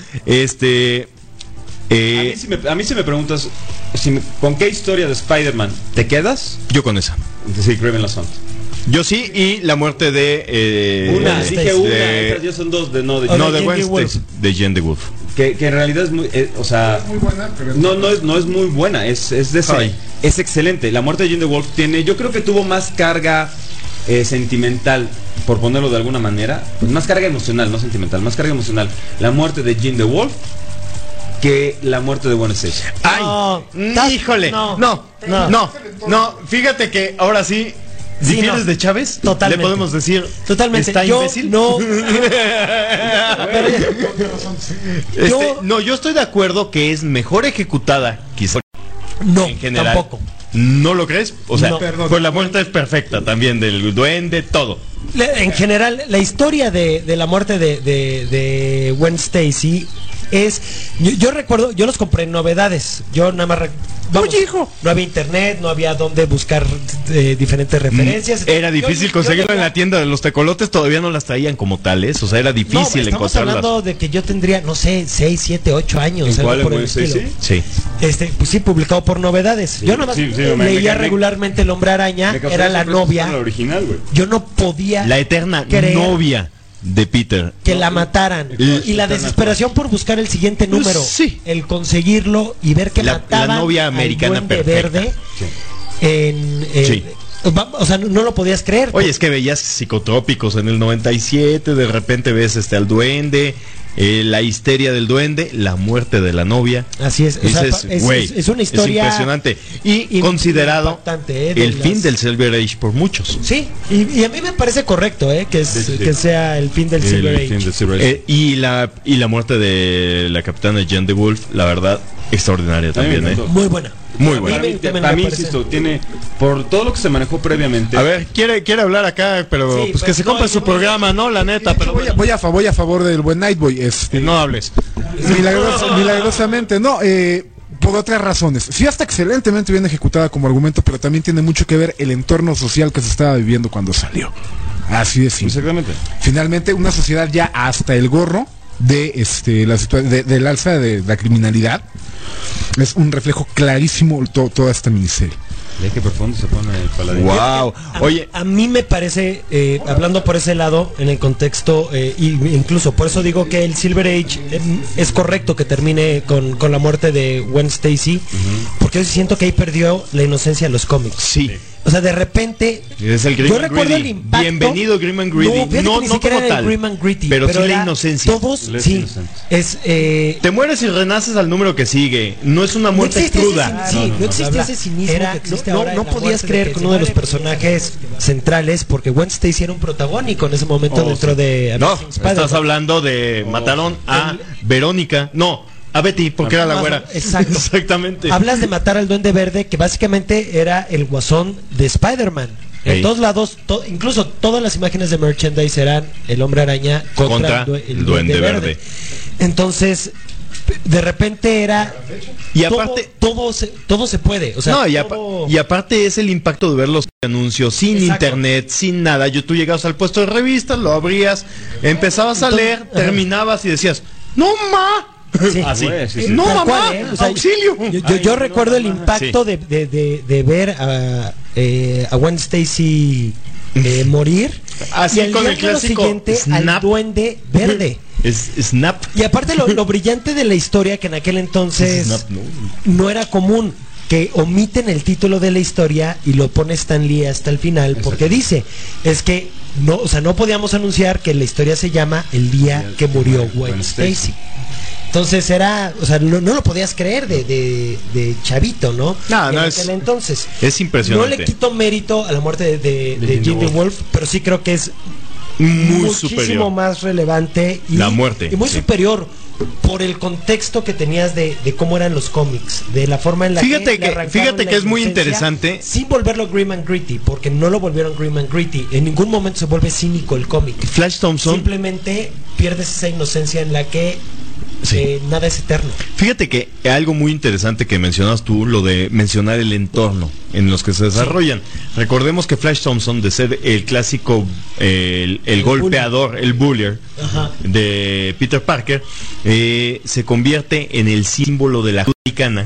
S5: a mí si me preguntas ¿con qué historia de Spider-Man te quedas?
S7: Yo con esa.
S5: Sí, Kraven Last Hunt.
S7: Yo sí, y la muerte de
S5: dije una, otras ya son 2 de
S7: Wednesday, de Jen the Wolf.
S5: Que en realidad es muy muy buena, pero no es muy buena, es excelente. La muerte de Jen the Wolf yo creo que tuvo más carga sentimental, por ponerlo de alguna manera, más carga emocional, no sentimental, más carga emocional. La muerte de Jen the Wolf que la muerte de Wednesday.
S7: Híjole, no, fíjate que ahora sí, si vienes de Chávez,
S3: totalmente.
S7: Le podemos decir
S3: totalmente.
S7: ¿Está imbécil?
S3: No.
S7: Yo estoy de acuerdo que es mejor ejecutada, quizá.
S3: No,
S7: en general.
S3: Tampoco.
S7: ¿No lo crees? O sea, pues la muerte es perfecta también, del duende, todo.
S3: En general, la historia de la muerte de Gwen Stacy es, yo recuerdo, yo los compré en novedades. Yo nada más no había internet, no había dónde buscar diferentes referencias.
S7: Era difícil conseguirlo en la tienda de los tecolotes, todavía no las traían como tales, o sea, era difícil encontrarlas.
S3: Estamos hablando de que yo tendría, no sé, 6, 7, 8 años.
S5: ¿En cuál?
S3: Por el estilo.
S7: Sí.
S3: Pues sí, publicado por novedades.
S5: Sí,
S3: yo nada más leía regularmente El Hombre Araña, era la novia.
S5: La original, güey.
S3: Yo no podía
S7: la eterna novia de Peter,
S3: que la mataran, y la desesperación por buscar el siguiente número, el conseguirlo y ver que mataban
S7: la novia americana
S3: al Duende
S7: perfecta.
S3: Verde o sea, no lo podías creer.
S7: Oye, es que veías Psicotrópicos en el 97, de repente ves al duende, la histeria del duende, la muerte de la novia.
S3: Así es. Es una historia,
S7: es impresionante y considerado el fin del Silver Age por muchos.
S3: Sí, y a mí me parece correcto, que sea el fin del Silver Age.
S7: Y la muerte de la capitana Jen the Wolf, la verdad, extraordinaria también.
S3: Muy buena.
S7: Muy buena.
S5: A mí, insisto, tiene, por todo lo que se manejó previamente.
S7: A ver, quiere hablar acá, pero pues que se compre su programa, ¿no? La neta, pero
S8: voy a favor del buen Nightboy.
S7: No hables.
S8: Milagrosamente, no, por otras razones. Sí, está excelentemente bien ejecutada como argumento, pero también tiene mucho que ver el entorno social que se estaba viviendo cuando salió. Así es.
S5: Exactamente.
S8: Finalmente, una sociedad ya hasta el gorro de del alza de la criminalidad. Es un reflejo clarísimo toda esta miniserie.
S5: ¿De qué profundo se pone el paladín?
S7: Wow. Oye,
S3: a mí me parece, hablando por ese lado, en el contexto, incluso por eso digo que el Silver Age es correcto que termine con la muerte de Gwen Stacy, porque yo siento que ahí perdió la inocencia de los cómics.
S7: Sí.
S3: O sea, de repente,
S7: es el
S3: yo recuerdo el impacto.
S7: Bienvenido Grim and Gritty. No
S3: como tal, Grim and Gritty,
S7: pero sí la inocencia.
S3: Todos, sí.
S7: Te mueres y renaces al número que sigue. No es una muerte cruda.
S3: No existe ese cinismo que existe ahora. No podías creer que uno de los personajes centrales, porque Gwen Stacy era un protagónico en ese momento dentro de Amazing Spider-Man.
S7: Estás hablando de mataron a Verónica. No, a Betty, porque era la güera.
S3: Exacto.
S7: Exactamente.
S3: Hablas de matar al Duende Verde, que básicamente era el guasón de Spider-Man. En todos lados, incluso todas las imágenes de merchandise eran el Hombre Araña contra el Duende Verde. Entonces, de repente era
S7: y aparte
S3: todo se puede, o sea,
S7: no,
S3: todo...
S7: y aparte es el impacto de ver los anuncios sin
S3: Exacto.
S7: internet, sin nada. Tú llegabas al puesto de revistas, lo abrías, empezabas a leer, terminabas y decías, no ma.
S3: Sí.
S7: Así.
S5: Sí, sí.
S7: No,
S3: Tal
S7: mamá,
S3: cual, o sea,
S7: auxilio.
S3: Yo recuerdo el impacto de ver a Gwen Stacy morir.
S7: Así
S3: y al
S7: con
S3: día
S7: el clásico
S3: siguiente
S7: snap.
S3: al duende verde.
S7: Es Snap.
S3: Y aparte lo brillante de la historia, que en aquel entonces
S7: Snap,
S3: no era común, que omiten el título de la historia y lo pone Stan Lee hasta el final, porque dice, es que no, o sea, no podíamos anunciar que la historia se llama El día que murió Gwen Stacy. Entonces era, o sea, no lo podías creer de chavito, ¿no?
S7: No,
S3: en
S7: es-
S3: aquel entonces.
S7: Es impresionante.
S3: No le quito mérito a la muerte de Jimmy Wolf, pero sí creo que es
S7: Muy
S3: muchísimo
S7: superior.
S3: más relevante y,
S7: La muerte,
S3: y muy
S7: sí.
S3: superior por el contexto que tenías de cómo eran los cómics, de la forma en la
S7: Fíjate
S3: le
S7: que-
S3: arrancaron
S7: fíjate
S3: la
S7: que es muy
S3: inocencia,
S7: interesante.
S3: sin volverlo grim and gritty, porque no lo volvieron grim and gritty. En ningún momento se vuelve cínico el cómic.
S7: Flash Thompson.
S3: Simplemente pierdes esa inocencia en la que
S7: Sí.
S3: nada es eterno.
S7: Fíjate que algo muy interesante que mencionas tú, lo de mencionar el entorno en los que se desarrollan. Recordemos que Flash Thompson, de ser el clásico, el golpeador, el bullier
S3: Ajá.
S7: de Peter Parker, se convierte en el símbolo de la americana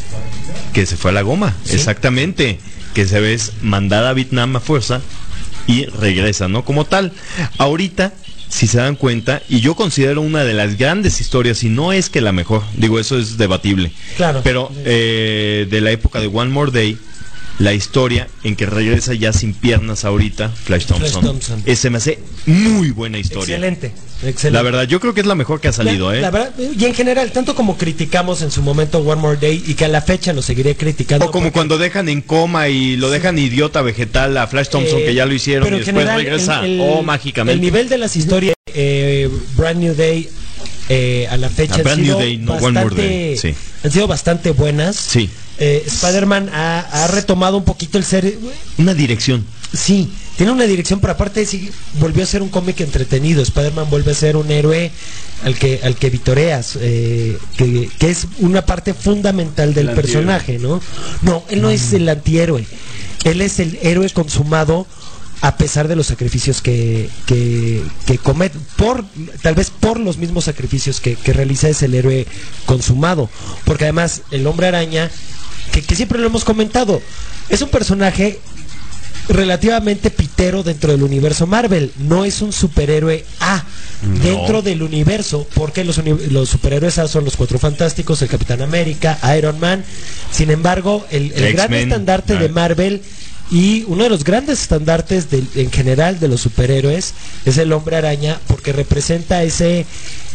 S7: que se fue a la goma.
S3: Sí.
S7: Exactamente. Que se ve mandada a Vietnam a fuerza y regresa, ¿no? Como tal. Ahorita, si se dan cuenta, y yo considero una de las grandes historias, y no es que la mejor, digo, eso es debatible,
S3: Claro.
S7: pero de la época de One More Day, la historia en que regresa ya sin piernas ahorita, Flash Thompson.
S3: Thompson.
S7: Se me hace muy buena historia.
S3: Excelente. Excelente.
S7: La verdad, yo creo que es la mejor que ha salido,
S3: La verdad, y en general, tanto como criticamos en su momento One More Day y que a la fecha lo seguiré criticando.
S7: O como
S3: porque-
S7: cuando dejan en coma y lo dejan idiota vegetal a Flash Thompson, que ya lo hicieron,
S3: pero
S7: y
S3: en
S7: después
S3: general,
S7: regresa, mágicamente.
S3: El nivel de las historias, Brand New Day, a la fecha
S7: Brand
S3: han
S7: New
S3: sido
S7: Day, no One More Day, sí.
S3: han sido bastante buenas.
S7: Sí.
S3: Spider-Man ha retomado un poquito el ser.
S7: Una dirección.
S3: Sí, tiene una dirección, pero aparte sí, volvió a ser un cómic entretenido. Spider-Man vuelve a ser un héroe al que vitoreas, que es una parte fundamental del personaje, ¿no? No, él no es el antihéroe, él es el héroe consumado a pesar de los sacrificios que comete, tal vez por los mismos sacrificios que realiza, es el héroe consumado, porque además el Hombre Araña, que siempre lo hemos comentado, es un personaje relativamente pitero dentro del universo Marvel, no es un superhéroe A dentro del universo, porque los superhéroes A son los Cuatro Fantásticos, el Capitán América, Iron Man. Sin embargo, el gran
S7: X-Men.
S3: estandarte de Marvel y uno de los grandes estandartes en general de los superhéroes es el Hombre Araña, porque representa ese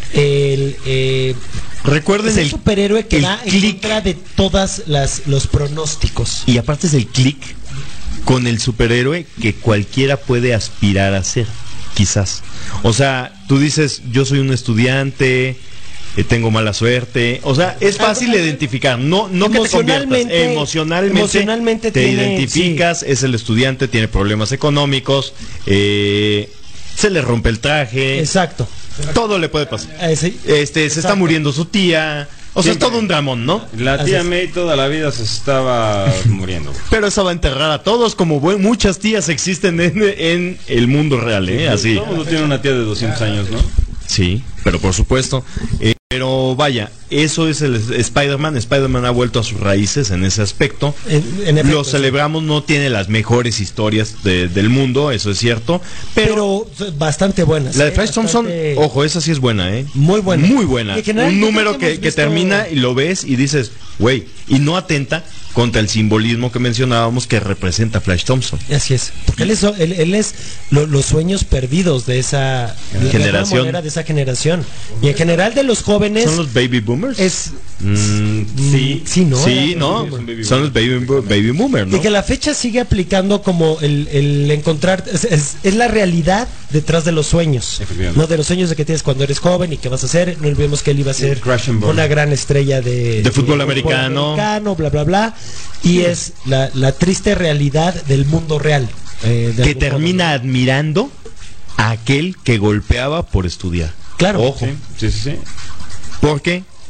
S7: Recuerden
S3: es el
S7: el
S3: superhéroe que
S7: el
S3: va en
S7: click.
S3: contra de todas los pronósticos.
S7: Y aparte es el click con el superhéroe que cualquiera puede aspirar a ser, quizás. O sea, tú dices, yo soy un estudiante, tengo mala suerte. O sea, es fácil identificar, no que te conviertas. Emocionalmente te
S3: tiene,
S7: identificas, es el estudiante, tiene problemas económicos, se le rompe el traje.
S3: Exacto.
S7: Todo le puede pasar.
S3: Sí.
S7: Se está muriendo su tía. O sea, es todo un dramón, ¿no?
S5: La tía May toda la vida se estaba muriendo.
S7: Pero esa va a enterrar a todos, como muchas tías existen en el mundo real, ¿eh? Así.
S5: Todo el mundo tiene una tía de 200 años, ¿no?
S7: Sí, pero por supuesto. Pero vaya, eso es el Spider-Man. Spider-Man ha vuelto a sus raíces en ese aspecto.
S3: En efecto,
S7: Lo celebramos, no tiene las mejores historias del mundo, eso es cierto. Pero
S3: bastante buenas.
S7: la de Flash Thompson,
S3: bastante...
S7: ojo, esa sí es buena, ¿eh?
S3: Muy buena.
S7: Muy buena.
S3: Y en general,
S7: Un
S3: yo
S7: número
S3: creo que hemos
S7: que
S3: visto-
S7: termina y lo ves y dices, güey, y no atenta contra el simbolismo que mencionábamos que representa Flash Thompson.
S3: Así es, porque él es los sueños perdidos de esa
S7: Generación.
S3: de esa generación. Y en general de los jóvenes
S7: ¿Son los baby boomers?
S3: es
S7: sí,
S3: ¿no?
S7: sí,
S3: Era-
S7: ¿no? Son los baby boomers, ¿no?
S3: Y que la fecha sigue aplicando como el encontrar, es la realidad detrás de los sueños,
S5: Efectivamente.
S3: no de los sueños de que tienes cuando eres joven y que vas a hacer. No olvidemos que él iba a ser
S5: Crash and burn.
S3: una gran estrella de
S7: fútbol americano,
S3: bla bla bla, y es la triste realidad del mundo real, de
S7: que
S3: algún
S7: termina
S3: modo.
S7: admirando a aquel que golpeaba por estudiar.
S3: Claro.
S7: Ojo,
S5: Sí.
S7: porque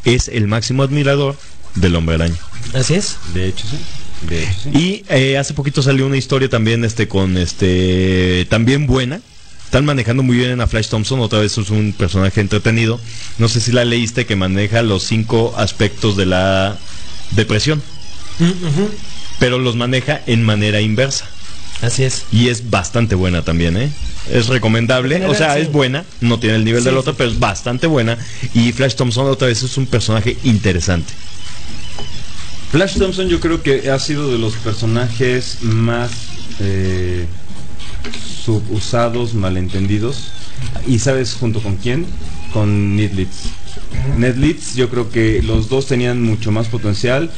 S7: es el máximo admirador del Hombre Araña.
S3: Así es.
S5: De hecho, sí.
S7: Y hace poquito salió una historia también también buena. Están manejando muy bien a Flash Thompson, otra vez es un personaje entretenido. No sé si la leíste, que maneja los 5 aspectos de la depresión. Pero los maneja en manera inversa.
S3: Así es.
S7: Y es bastante buena también, es recomendable,
S3: General,
S7: o sea,
S3: sí.
S7: es buena, no tiene el nivel del otro, pero es bastante buena. Y Flash Thompson otra vez es un personaje interesante.
S5: Flash Thompson yo creo que ha sido de los personajes más subusados, malentendidos. ¿Y sabes junto con quién? Con Ned Leeds. Ned Leeds, yo creo que los dos tenían mucho más potencial.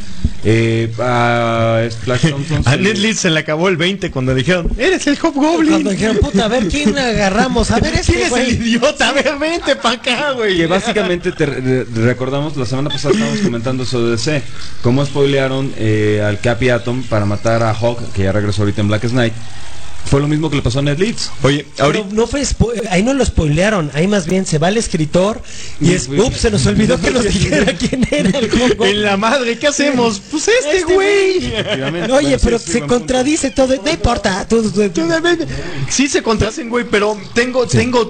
S5: Flash Thompson
S7: A Ned Leeds se le acabó el 20 cuando dijeron, eres el Hobgoblin.
S3: Cuando dijeron, puta, a ver quién agarramos, a ver
S7: ¿Quién es
S3: güey.
S7: el idiota? A ver, vente para acá, güey.
S5: Que básicamente recordamos, la semana pasada estábamos comentando eso de DC, cómo spoilearon al Cappy Atom para matar a Hawk, que ya regresó ahorita en Blackest Night. Fue lo mismo que le pasó a Ned Leeds.
S7: Oye,
S3: Pero no fue ahí no lo spoilearon, ahí más bien se va el escritor y es, ups, se nos olvidó que nos dijera quién era el Hobgoblin.
S7: en la madre, ¿qué hacemos? Pues este güey.
S3: Oye, pero se contradice todo, no importa.
S7: Sí se contradicen, güey, pero tengo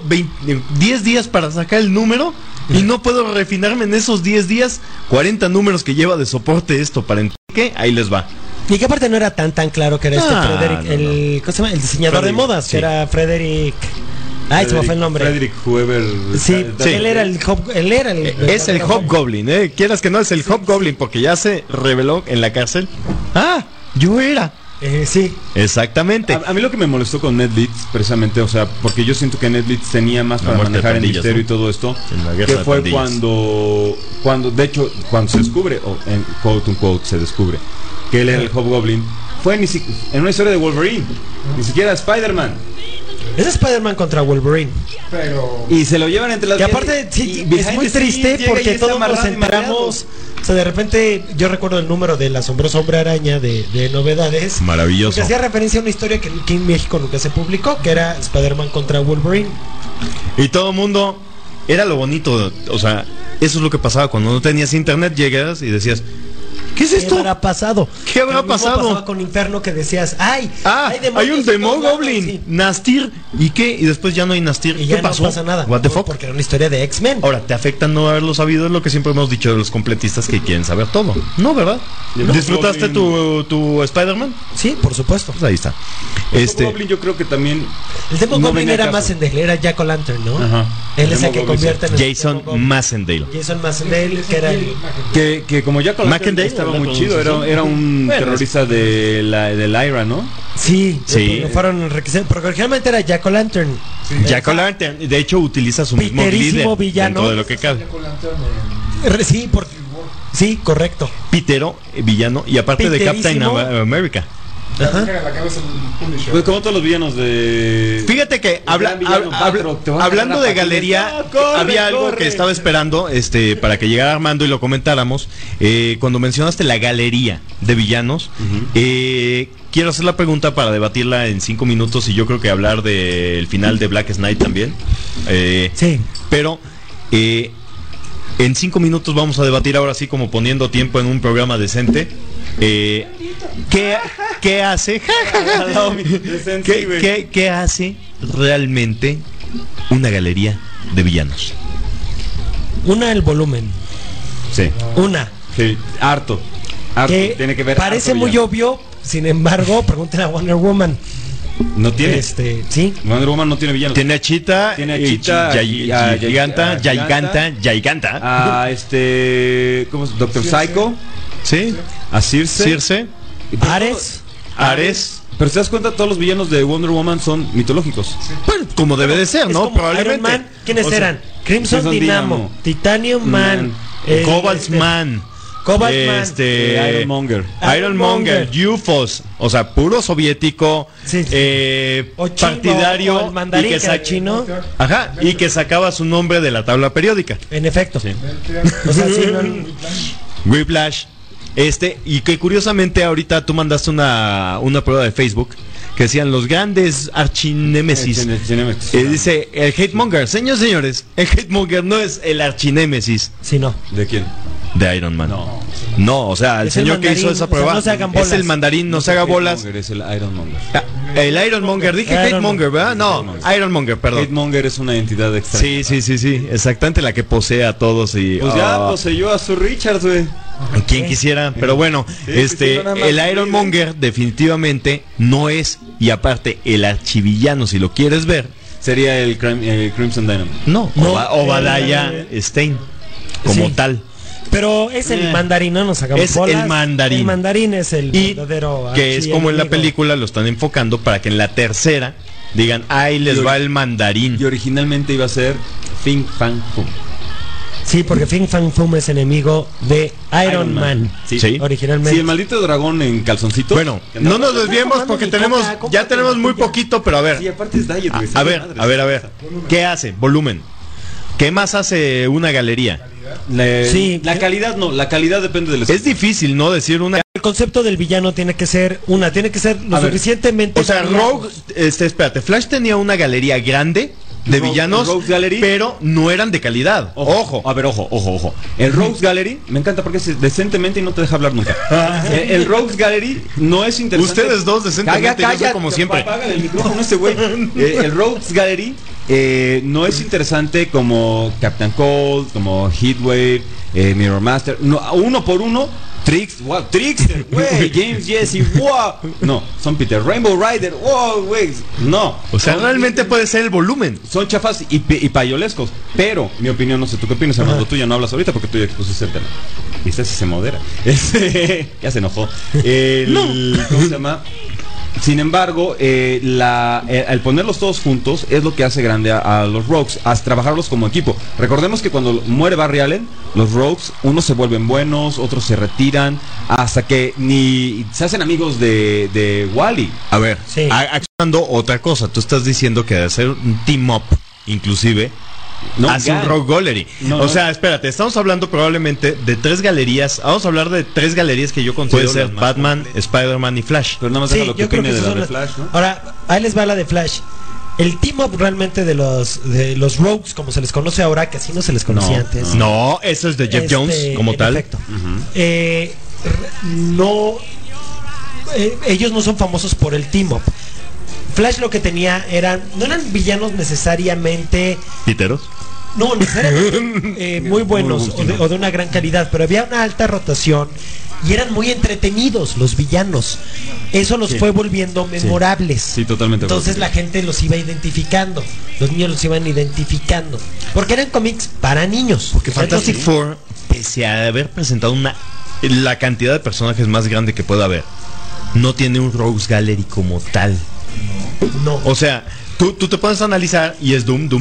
S7: 10 días para sacar el número y no puedo refinarme en esos 10 días. 40 números que lleva de soporte esto para ¿qué? Ahí les va.
S3: Y que aparte no era tan claro que era Frederick,
S7: no.
S3: el ¿cómo se llama? El diseñador de modas,
S7: sí.
S3: que era Frederick. Ay, se me fue el nombre.
S5: Frederick Whoever.
S3: Sí, él era el
S7: Es el Hobgoblin, quieras que no, es el Hobgoblin, porque ya se reveló en la cárcel. Ah, yo era.
S3: Sí.
S7: Exactamente.
S5: A mí lo que me molestó con Ned Leeds, precisamente, o sea, porque yo siento que Ned Leeds tenía más para manejar el misterio, ¿no? Y todo esto, que fue cuando de hecho, cuando se descubre, o en quote unquote se descubre, que él era el Hobgoblin, fue en una historia de Wolverine, ni siquiera Spider-Man.
S3: Es Spider-Man contra Wolverine.
S5: Y se lo llevan entre las
S3: Que aparte sí, es muy triste porque todos nos enteramos. O sea, de repente yo recuerdo el número del asombroso Hombre Araña de novedades.
S7: Maravilloso.
S3: Que hacía referencia a una historia que en México nunca se publicó, que era Spider-Man contra Wolverine.
S7: Y todo el mundo, era lo bonito, o sea, eso es lo que pasaba cuando no tenías internet, llegas y decías, ¿qué es esto?
S3: ¿Qué habrá pasado?
S7: ¿Qué habrá
S3: Lo mismo
S7: pasado?
S3: pasaba con Inferno, que decías, hay
S7: un Demogoblin,
S3: sí.
S7: Nastir, ¿y qué? Y después ya no hay Nastir.
S3: Y
S7: ¿Qué
S3: ya
S7: pasó?
S3: no pasa nada.
S7: What the fuck?
S3: Porque era una historia de X-Men.
S7: Ahora, ¿te afecta no haberlo sabido? Es lo que siempre hemos dicho de los completistas que quieren saber todo. No, ¿verdad?
S5: No,
S7: ¿Disfrutaste tu Spider-Man?
S3: Sí, por supuesto.
S7: Pues ahí está.
S5: Goblin yo creo que también
S3: El Demogoblin
S5: venía
S3: era
S5: al caso.
S3: Massendale, era Jack O'Lantern, ¿no?
S5: Ajá.
S3: Él es el que
S5: Demogoblin,
S3: convierte en el
S7: Jason
S3: Demogoblin.
S7: Massendale.
S3: Jason Massendale, que era el...
S5: Que como ya con
S7: Macendale,
S5: estaba
S7: la
S5: muy chido,
S7: pronunciación.
S5: era un
S7: Bueno,
S5: terrorista del IRA, ¿no?
S3: Sí,
S7: Sí.
S3: lo fueron enriqueciendo, porque originalmente era Jack O'Lantern.
S7: Jack O'Lantern, de hecho, utiliza su mismo
S3: Piterísimo
S7: líder
S3: villano.
S7: dentro de lo que cabe.
S3: Sí, correcto.
S7: Pitero, villano, y aparte de Captain
S3: Piterísimo.
S7: America.
S5: Pues como todos los villanos de...
S7: Fíjate que
S5: gran villano, Batroc, te van a
S7: hablando
S5: agarrar
S7: de
S5: a patines.
S7: galería,
S5: ¡Ah, corre,
S7: había algo
S5: corre!
S7: que estaba esperando para que llegara Armando y lo comentáramos. Cuando mencionaste la galería de villanos, quiero hacer la pregunta para debatirla en 5 minutos y yo creo que hablar del final de Blackest Night también.
S3: Sí.
S7: Pero en 5 minutos vamos a debatir ahora sí, como poniendo tiempo en un programa decente. ¿Qué hace? ¿Qué hace realmente una galería de villanos?
S3: Una, el volumen.
S5: Sí.
S3: Una.
S5: Sí, harto.
S3: Que
S5: Tiene que ver.
S3: parece
S5: harto
S3: muy
S5: villano.
S3: obvio, sin embargo, pregúntenle a Wonder Woman.
S5: No tiene.
S3: Sí.
S5: Wonder Woman no tiene villanos.
S7: Tiene a Cheetah,
S5: Tiene a Cheetah,
S7: Giganta,
S5: ¿cómo es? Doctor Psycho,
S7: sí,
S5: a Circe.
S7: Ares.
S5: Pero si te das cuenta, todos los villanos de Wonder Woman son mitológicos.
S7: Bueno, como debe de ser,
S3: Es
S7: ¿no?
S3: como
S7: Probablemente.
S3: Iron Man, ¿quiénes
S5: O sea,
S3: eran? Crimson
S5: Crimson
S3: Dynamo,
S5: Dynamo,
S3: Titanium Man,
S7: Cobalt Man.
S3: Cobalt Man,
S5: Ironmonger.
S7: UFOs, o sea, puro soviético,
S3: Sí. O chino,
S7: partidario,
S3: o el mandarín,
S7: y que
S3: que era chino.
S7: Ajá, y que sacaba su nombre de la tabla periódica.
S3: En efecto. O sea, sí, no,
S7: Whiplash. Y que curiosamente ahorita tú mandaste una prueba de Facebook que decían los grandes archinémesis. Dice el hate monger, señores, el hate monger no es el archinémesis.
S3: Sí, no.
S5: ¿De quién?
S7: De Iron Man. No, o sea, el señor que hizo esa prueba
S3: no se hagan bolas.
S7: es el mandarín, no se haga bolas.
S5: Es el Iron Monger.
S7: El Iron Monger, dije hate monger, ¿verdad? No, Iron Monger, perdón.
S5: Hate Monger es una entidad extraña.
S7: Sí, exactamente, la que posee a todos y
S5: pues ya poseyó a su Richards, güey.
S7: Quien quisiera, pero bueno, el Iron Monger definitivamente no es, y aparte el archivillano, si lo quieres ver,
S5: sería el Crimson Dynamo.
S7: No, Obadiah Stane como tal.
S3: Pero es el mandarín, no nos hagamos bolas.
S7: Es el mandarín.
S3: El mandarín es el verdadero
S7: que es como en la película lo están enfocando para que en la tercera digan, ahí les va el mandarín.
S5: Y originalmente iba a ser Fin Fang Foom.
S3: Sí, porque Fin Fang Foom es enemigo de Iron Man.
S5: Sí.
S3: Originalmente.
S5: Sí, el maldito dragón en calzoncito.
S7: Bueno, no nos desviemos porque tenemos muy poquito, pero a ver.
S5: Sí, aparte es Diet, güey.
S7: A ver. ¿Qué hace? Volumen. ¿Qué más hace una galería?
S5: La calidad no, la calidad depende del...
S7: Es difícil, ¿no? Decir una...
S3: El concepto del villano tiene que ser lo suficientemente...
S7: O sea, Rogue, espérate, Flash tenía una galería grande de villanos, pero no eran de calidad. Ojo.
S5: A ver, ojo. El Rogues Gallery, me encanta porque es decentemente y no te deja hablar nunca. El Rogues Gallery no es interesante.
S7: Ustedes dos decentemente, yo como siempre.
S5: Apágale el micrófono este güey. El Rogues Gallery no es interesante como Captain Cold, como Heatwave, Mirror Master. No, uno por uno. Trickster, güey, James Jesse, wow. No, son Peter Rainbow Rider, wow, güey. No.
S7: O sea, realmente puede ser el volumen.
S5: Son chafas y payolescos. Pero, mi opinión, no sé, ¿tú qué opinas, Armando? Tú ya no hablas ahorita porque tú ya expusiste el tema. ¿Viste si se modera? Ya se enojó. ¿Cómo se llama? Sin embargo, al ponerlos todos juntos es lo que hace grande a los Rogues, a trabajarlos como equipo. Recordemos que cuando muere Barry Allen, los Rogues, unos se vuelven buenos, otros se retiran, hasta que ni se hacen amigos de Wally.
S7: A ver, accionando otra cosa, tú estás diciendo que de hacer un team up, inclusive, hace un Rogue Gallery. O sea, espérate, estamos hablando probablemente de 3 galerías. Vamos a hablar de 3 galerías que yo considero ser Batman, Spider-Man y Flash.
S5: Pero nada más deja lo que opine de la de Flash, ¿no?
S3: Ahora, ahí les va la de Flash. El team up realmente de los Rogues, como se les conoce ahora, que así no se les conocía antes.
S7: No, eso es de Jeff Jones como tal.
S3: Perfecto. Ellos no son famosos por el team up. Flash lo que tenía no eran villanos necesariamente
S7: ¿piteros?
S3: No, necesariamente muy buenos o de una gran calidad, pero había una alta rotación y eran muy entretenidos los villanos. Eso los fue volviendo memorables.
S5: Sí, totalmente.
S3: Entonces la gente los iba identificando, los niños los iban identificando, porque eran cómics para niños.
S7: Porque Fantastic Four, pese a haber presentado la cantidad de personajes más grande que pueda haber, no tiene un Rogues Gallery como tal.
S3: No.
S7: O sea, tú te puedes analizar y es Doom.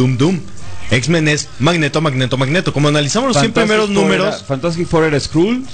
S7: X-Men es Magneto. Como analizamos los 100 primeros números.
S5: Fantastic Four era Skrulls.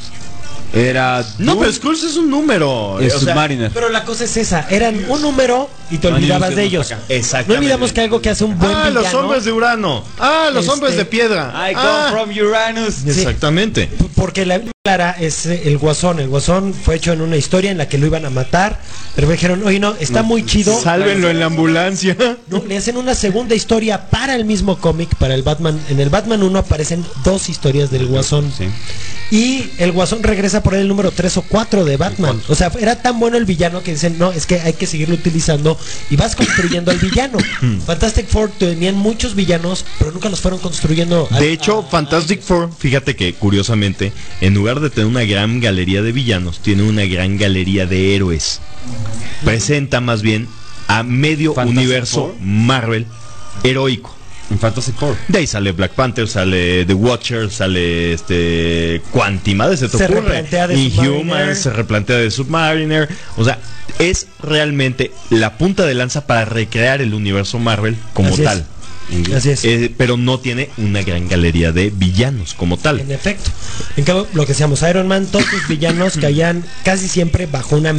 S5: Era
S7: no, pero Skrulls es un número.
S5: Es Submariner.
S3: Pero la cosa es esa, eran un número y te olvidabas de ellos.
S7: Exactamente.
S3: No olvidamos que algo que hace un buen villano.
S7: Los hombres de Urano. Los hombres de piedra.
S5: I come from Uranus.
S3: Sí.
S7: Exactamente.
S3: Porque la clara es el Guasón. El Guasón fue hecho en una historia en la que lo iban a matar, pero me dijeron, oye, no, está muy chido.
S7: Sálvenlo en la ambulancia.
S3: No, le hacen una segunda historia para el mismo cómic, para el Batman. En el Batman 1 aparecen 2 historias del Guasón.
S5: Sí.
S3: Y el Guasón regresa por el número 3 o 4 de Batman. O sea, era tan bueno el villano que dicen, no, es que hay que seguirlo utilizando y vas construyendo al villano. Fantastic Four tenían muchos villanos, pero nunca los fueron construyendo.
S7: De hecho, Fantastic Four, fíjate que curiosamente, en lugar de tener una gran galería de villanos, tiene una gran galería de héroes. Presenta más bien a medio universo Marvel heroico.
S5: En Fantastic Four.
S7: De ahí sale Black Panther, sale The Watcher, sale Quantimad, se
S3: replantea de
S7: Inhumans, se replantea de Submariner. O sea, es realmente la punta de lanza para recrear el universo Marvel como
S3: Así
S7: tal.
S3: Así es.
S7: Pero no tiene una gran galería de villanos como tal.
S3: En efecto. En cambio, lo que decíamos, Iron Man, todos sus villanos caían casi siempre bajo un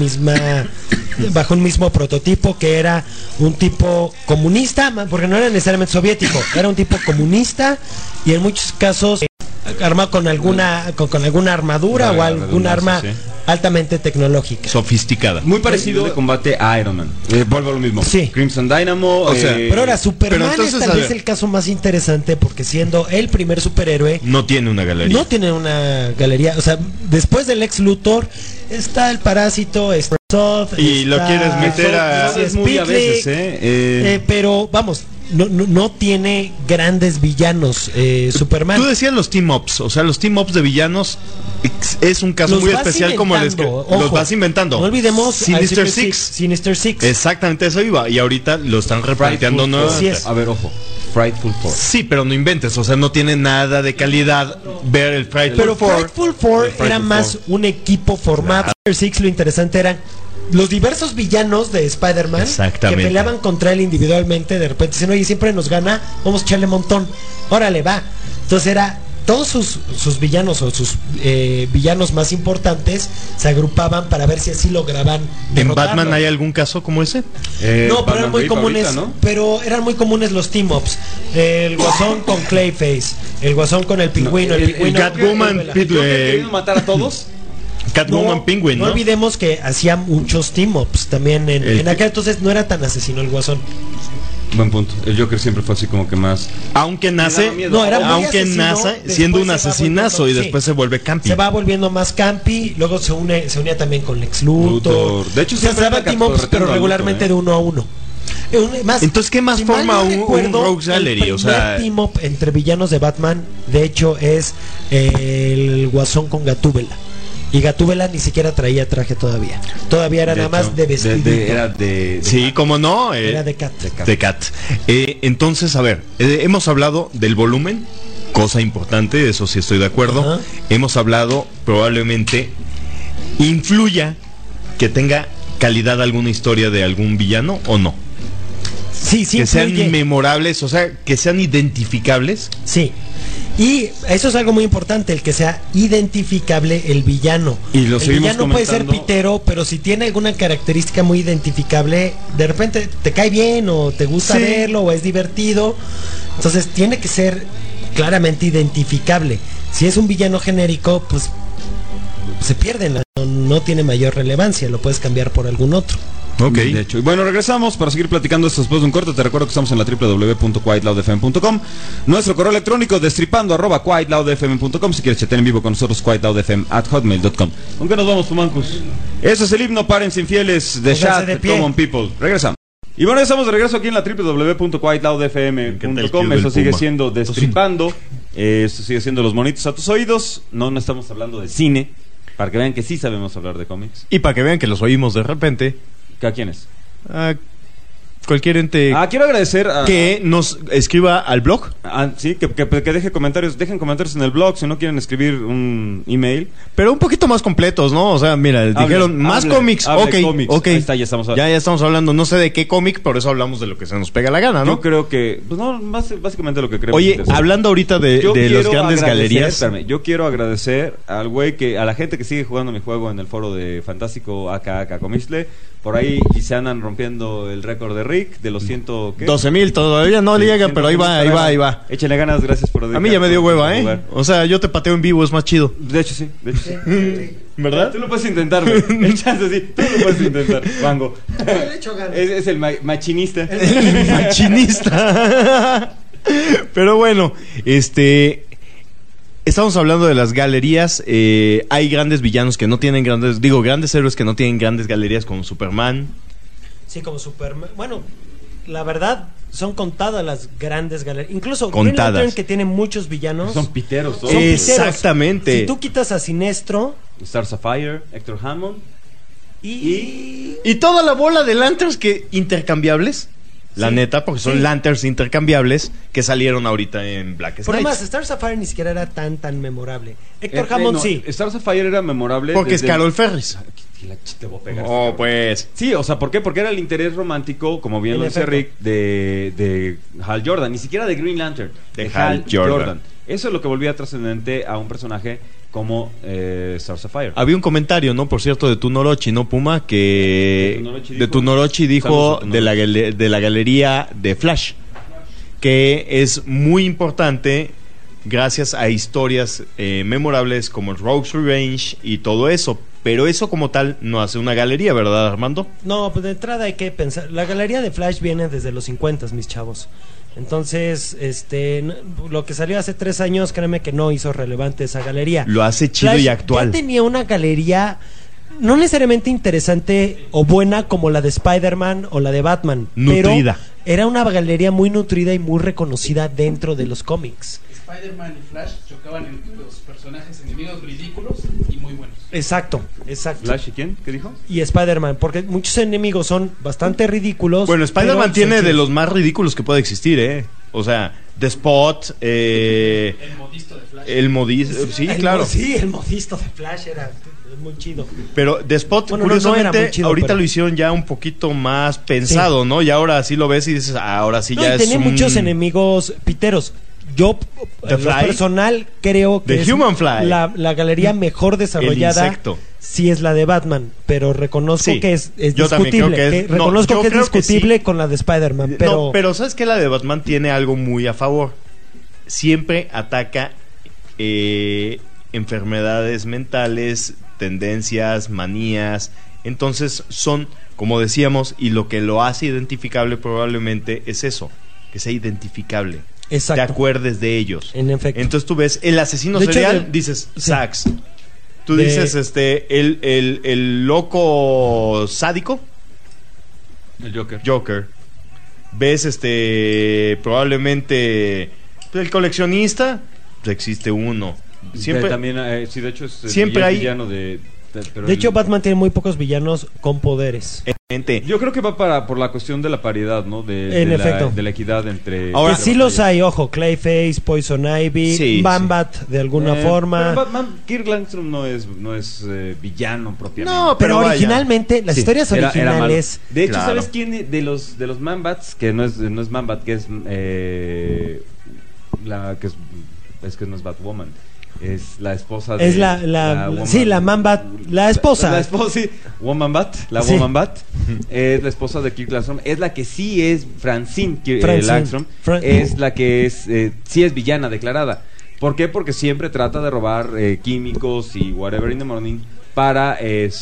S3: mismo prototipo, que era un tipo comunista, porque no era necesariamente soviético, era un tipo comunista y en muchos casos armado con alguna armadura o alguna arma altamente tecnológica.
S7: Sofisticada.
S5: Muy parecido de combate a Iron Man. Vuelvo a lo mismo.
S3: Sí.
S5: Crimson Dynamo.
S7: O sea,
S3: Pero ahora Superman
S7: entonces,
S3: es tal vez el caso más interesante porque siendo el primer superhéroe
S7: no tiene una galería.
S3: no tiene una galería, o sea, después del Lex Luthor está el Parásito, está Zod,
S7: Y lo quieres meter a...
S5: es muy a veces,
S3: pero vamos, no tiene grandes villanos Superman.
S7: Tú decías los team-ups, o sea, los team-ups de villanos es un caso
S3: Los
S7: muy
S3: vas
S7: especial como el que
S3: inventando,
S7: los
S3: ojo.
S7: vas inventando.
S3: No olvidemos
S7: Sinister
S3: al
S7: Six.
S3: Sinister Six.
S7: Exactamente eso iba. Y ahorita lo están replanteando
S3: Así
S7: nuevamente.
S3: es.
S5: A ver, ojo. Frightful Four.
S7: Sí, pero no inventes, o sea, no tiene nada de calidad ver el Frightful
S3: Pero
S7: Four.
S3: Frightful Four
S7: El Frightful
S3: era más
S7: Four.
S3: un equipo formado. Sinister Six, lo interesante eran los diversos villanos de Spider-Man que
S7: Exactamente.
S3: peleaban contra él individualmente. De repente dicen, oye, siempre nos gana, vamos a echarle un montón. Órale, va. Entonces era todos sus villanos o sus villanos más importantes se agrupaban para ver si así lograban
S7: ¿En
S3: derrotarlo.
S7: Batman hay algún caso como ese?
S3: No, pero
S5: Batman
S3: eran muy
S5: Reap
S3: comunes,
S5: ahorita, ¿no?
S3: pero eran muy comunes los team-ups. El Guasón con Clayface, el Guasón con el Pingüino, el Pingüino
S7: Catwoman,
S3: con
S7: Pit-
S5: ¿Querían matar a todos?
S7: Catwoman Penguin,
S3: no
S7: ¿no?
S3: olvidemos que hacía muchos team-ups también en aquel entonces no era tan asesino el Guasón.
S5: Buen punto. El Joker siempre fue así como que más...
S7: Aunque nace,
S3: No, era muy
S7: aunque
S3: asesino,
S7: nace
S3: después
S7: siendo un
S3: se va
S7: asesinazo
S3: volviendo-
S7: y después
S3: sí.
S7: se vuelve campi.
S3: Se va volviendo más campi, luego se unía también con Lex Luthor.
S5: Luthor. De hecho,
S3: se
S5: siempre
S3: daba
S5: anda
S3: team-ups,
S5: correteando
S3: pero
S5: a
S3: regularmente
S5: Luthor,
S3: de uno a uno.
S7: Entonces, ¿qué más
S3: si mal
S7: forma
S3: no
S7: un
S3: recuerdo,
S7: Rogues Gallery?
S3: El
S7: O sea,
S3: primer team-up entre villanos de Batman, de hecho, es el Guasón con Gatúbela. Y Gatúbela ni siquiera traía traje todavía. Todavía era
S5: De
S3: nada
S5: hecho,
S3: más de vestido.
S5: Era de
S7: sí, como no,
S3: Era de Cat.
S7: de Cat. Entonces, a ver, hemos hablado del volumen, cosa importante, eso sí estoy de acuerdo.
S3: Ajá.
S7: Hemos hablado, probablemente influya que tenga calidad alguna historia de algún villano o no.
S3: Sí, sí,
S7: Que sean
S3: influye.
S7: memorables, o sea, que sean identificables.
S3: Sí. Y eso es algo muy importante, el que sea identificable el villano.
S5: Y lo
S3: el
S5: seguimos
S3: villano puede ser
S5: comentando.
S3: pitero, pero si tiene alguna característica muy identificable, de repente te cae bien o te gusta
S7: Sí.
S3: verlo o es divertido. Entonces tiene que ser claramente identificable. Si es un villano genérico, pues se pierde, no tiene mayor relevancia, lo puedes cambiar por algún otro.
S7: Ok.
S5: De hecho. Y bueno, regresamos para seguir platicando esto después de un corte. Te recuerdo que estamos en la www.quietloudfm.com. Nuestro correo electrónico destripando@quietloudfm.com. Si quieres chatear en vivo con nosotros, quietloudfm@hotmail.com. ¿Con qué nos vamos, Pumancus? Eso es el himno, párense infieles de
S3: Pónganse
S5: Chat
S3: de pie.
S5: Common People. Regresamos. Y bueno, ya estamos de regreso aquí en la www.quietloudfm.com. Eso sigue siendo Destripando. Esto sigue siendo Los Monitos a tus oídos. No estamos hablando de cine. Para que vean que sí sabemos hablar de cómics.
S7: Y para que vean que los oímos de repente,
S5: ¿A quiénes?
S7: cualquier ente
S5: Quiero agradecer a...
S7: que nos escriba al blog.
S5: sí, que deje comentarios. Dejen comentarios en el blog si no quieren escribir un email.
S7: Pero un poquito más completos, ¿no? O sea, mira, dijeron más cómics.
S5: Hable
S7: Ok,
S5: cómics.
S7: ok.
S5: Ahí está, ya estamos hablando.
S7: Ya estamos hablando, no sé de qué cómic, por eso hablamos de lo que se nos pega la gana, ¿no?
S5: Yo creo que... Pues no, básicamente lo que creo.
S7: Oye, hablando ahorita de
S5: Yo
S7: las
S5: quiero
S7: grandes
S5: agradecer,
S7: galerías.
S5: espérame, yo quiero agradecer al güey a la gente que sigue jugando mi juego en el foro de Fantástico AKA Comisle. Por ahí y se andan rompiendo el récord de Rick de los 100... ¿qué?
S7: 12,000 todavía no
S5: Sí,
S7: llegan, pero ahí va.
S5: Échenle ganas, gracias por
S7: A mí ya me dio hueva, ¿eh?
S5: jugar.
S7: O sea, yo te pateo en vivo, es más chido.
S5: De hecho sí.
S7: ¿Verdad?
S5: Tú lo puedes intentar, güey. El chance sí, tú lo puedes intentar, Wango. Es el machinista.
S7: Machinista. Pero bueno, estamos hablando de las galerías. Hay grandes villanos que no tienen grandes héroes que no tienen grandes galerías como Superman.
S3: Sí, como Superman. Bueno, la verdad, son contadas las grandes galerías. Incluso
S7: Contadas.
S3: Green Lantern, que tiene muchos villanos.
S5: Son piteros todos.
S3: son piteros.
S7: Exactamente.
S3: Si tú quitas a Sinestro
S5: Star Sapphire, Hector Hammond.
S7: Y toda la bola de lanterns que intercambiables. La
S3: Sí.
S7: neta, porque son
S3: Sí.
S7: lanterns intercambiables que salieron ahorita en Black
S3: Por
S7: Knight.
S3: además, Star Sapphire ni siquiera era tan memorable. Héctor Hammond
S5: No,
S3: sí.
S5: Star Sapphire era memorable.
S7: Porque es
S5: desde-
S7: Carol Ferris.
S5: Te voy a pegar.
S7: Oh, pues.
S5: Sí, o sea, ¿por qué? Porque era el interés romántico, como bien
S3: En
S5: lo dice
S3: efecto.
S5: Rick, de Hal Jordan, ni siquiera de Green Lantern,
S7: De Hal Jordan.
S5: Eso es lo que volvía trascendente a un personaje como Star Sapphire.
S7: Había un comentario, ¿no? Por cierto, de Tunorochi, ¿no, Puma? Que
S5: De Tunorochi dijo-
S7: dijo
S5: Saludos a
S7: de la galería de Flash, que es muy importante gracias a historias memorables como el Rogue's Revenge y todo eso. Pero eso como tal no hace una galería, ¿verdad, Armando?
S3: No, pues de entrada hay que pensar. La galería de Flash viene desde los 50, mis chavos. Entonces, lo que salió hace 3 años, créeme que no hizo relevante esa galería.
S7: Lo hace chido
S3: Flash
S7: y actual.
S3: Ya tenía una galería no necesariamente interesante o buena como la de Spider-Man o la de Batman.
S7: Nutrida.
S3: Pero era una galería muy nutrida y muy reconocida dentro de los cómics.
S9: Spider-Man y Flash chocaban en los personajes enemigos ridículos y muy buenos.
S3: Exacto.
S5: ¿Flash y quién? ¿Qué dijo?
S3: Y Spider-Man, porque muchos enemigos son bastante ridículos.
S7: Bueno, Spider-Man
S3: pero
S7: tiene
S3: son
S7: de
S3: chidos.
S7: los más ridículos que puede existir, ¿eh? O sea, The Spot,
S9: El modisto de Flash.
S7: el modisto, sí, claro.
S3: Sí, el modisto de Flash era muy chido.
S7: Pero The Spot,
S3: Bueno, no
S7: curiosamente,
S3: era muy chido,
S7: ahorita
S3: pero-
S7: lo hicieron ya un poquito más pensado, ¿no? Y ahora sí lo ves y dices, ahora sí
S3: No,
S7: ya
S3: y
S7: es
S3: tenía
S7: un...
S3: muchos enemigos piteros. Yo,
S7: The
S3: en lo
S7: Fly,
S3: personal, creo que
S7: The Human Fly,
S3: la galería mejor desarrollada.
S7: el insecto.
S3: Sí es la de Batman, pero reconozco
S7: Sí,
S3: que es
S7: yo también creo
S3: discutible.
S7: que es- no,
S3: reconozco
S7: yo
S3: que es
S7: creo que
S3: discutible
S7: sí.
S3: con la de Spider-Man, pero...
S7: No, pero ¿sabes qué? La de Batman tiene algo muy a favor. Siempre ataca enfermedades mentales, tendencias, manías. Entonces son, como decíamos, y lo que lo hace identificable probablemente es eso, que sea identificable.
S3: Exacto.
S7: Te acuerdes de ellos.
S3: En efecto.
S7: Entonces tú ves el asesino
S3: De hecho,
S7: serial,
S3: de-
S7: dices
S3: sí.
S7: Sax. Tú
S3: De-
S7: dices el loco sádico,
S5: El Joker.
S7: Joker. Ves probablemente el coleccionista, pues existe uno. Siempre
S5: También, sí, de hecho es
S7: Siempre hay-
S5: villano pero
S3: De hecho,
S5: el-
S3: Batman tiene muy pocos villanos con poderes.
S7: gente.
S5: Yo creo que va por la cuestión de la paridad, ¿no?
S3: En efecto.
S5: De la equidad entre...
S7: Ahora,
S3: Que sí los hay, ojo, Clayface, Poison Ivy,
S7: Sí,
S3: Bat de alguna
S5: Pero
S3: forma.
S5: Batman, Kirk Langstrom no es villano propiamente.
S7: No,
S3: Pero
S7: vaya.
S3: originalmente, las
S5: Sí,
S3: historias
S5: era malo.
S3: originales...
S5: De hecho,
S7: Claro.
S5: ¿sabes quién de los Man-Bats? Que no es Man-Bat, que es la que es que no es Batwoman. Es la esposa de
S3: Es la sí, la Man-Bat, la esposa.
S5: La esposa, sí. Woman-Bat, la
S3: Sí.
S5: Woman-Bat. Es la esposa de Kirk Langstrom. Es la que sí es Francine
S3: Francine.
S5: Langstrom. Es la que es sí es villana declarada. ¿Por qué? Porque siempre trata de robar químicos y whatever in the morning para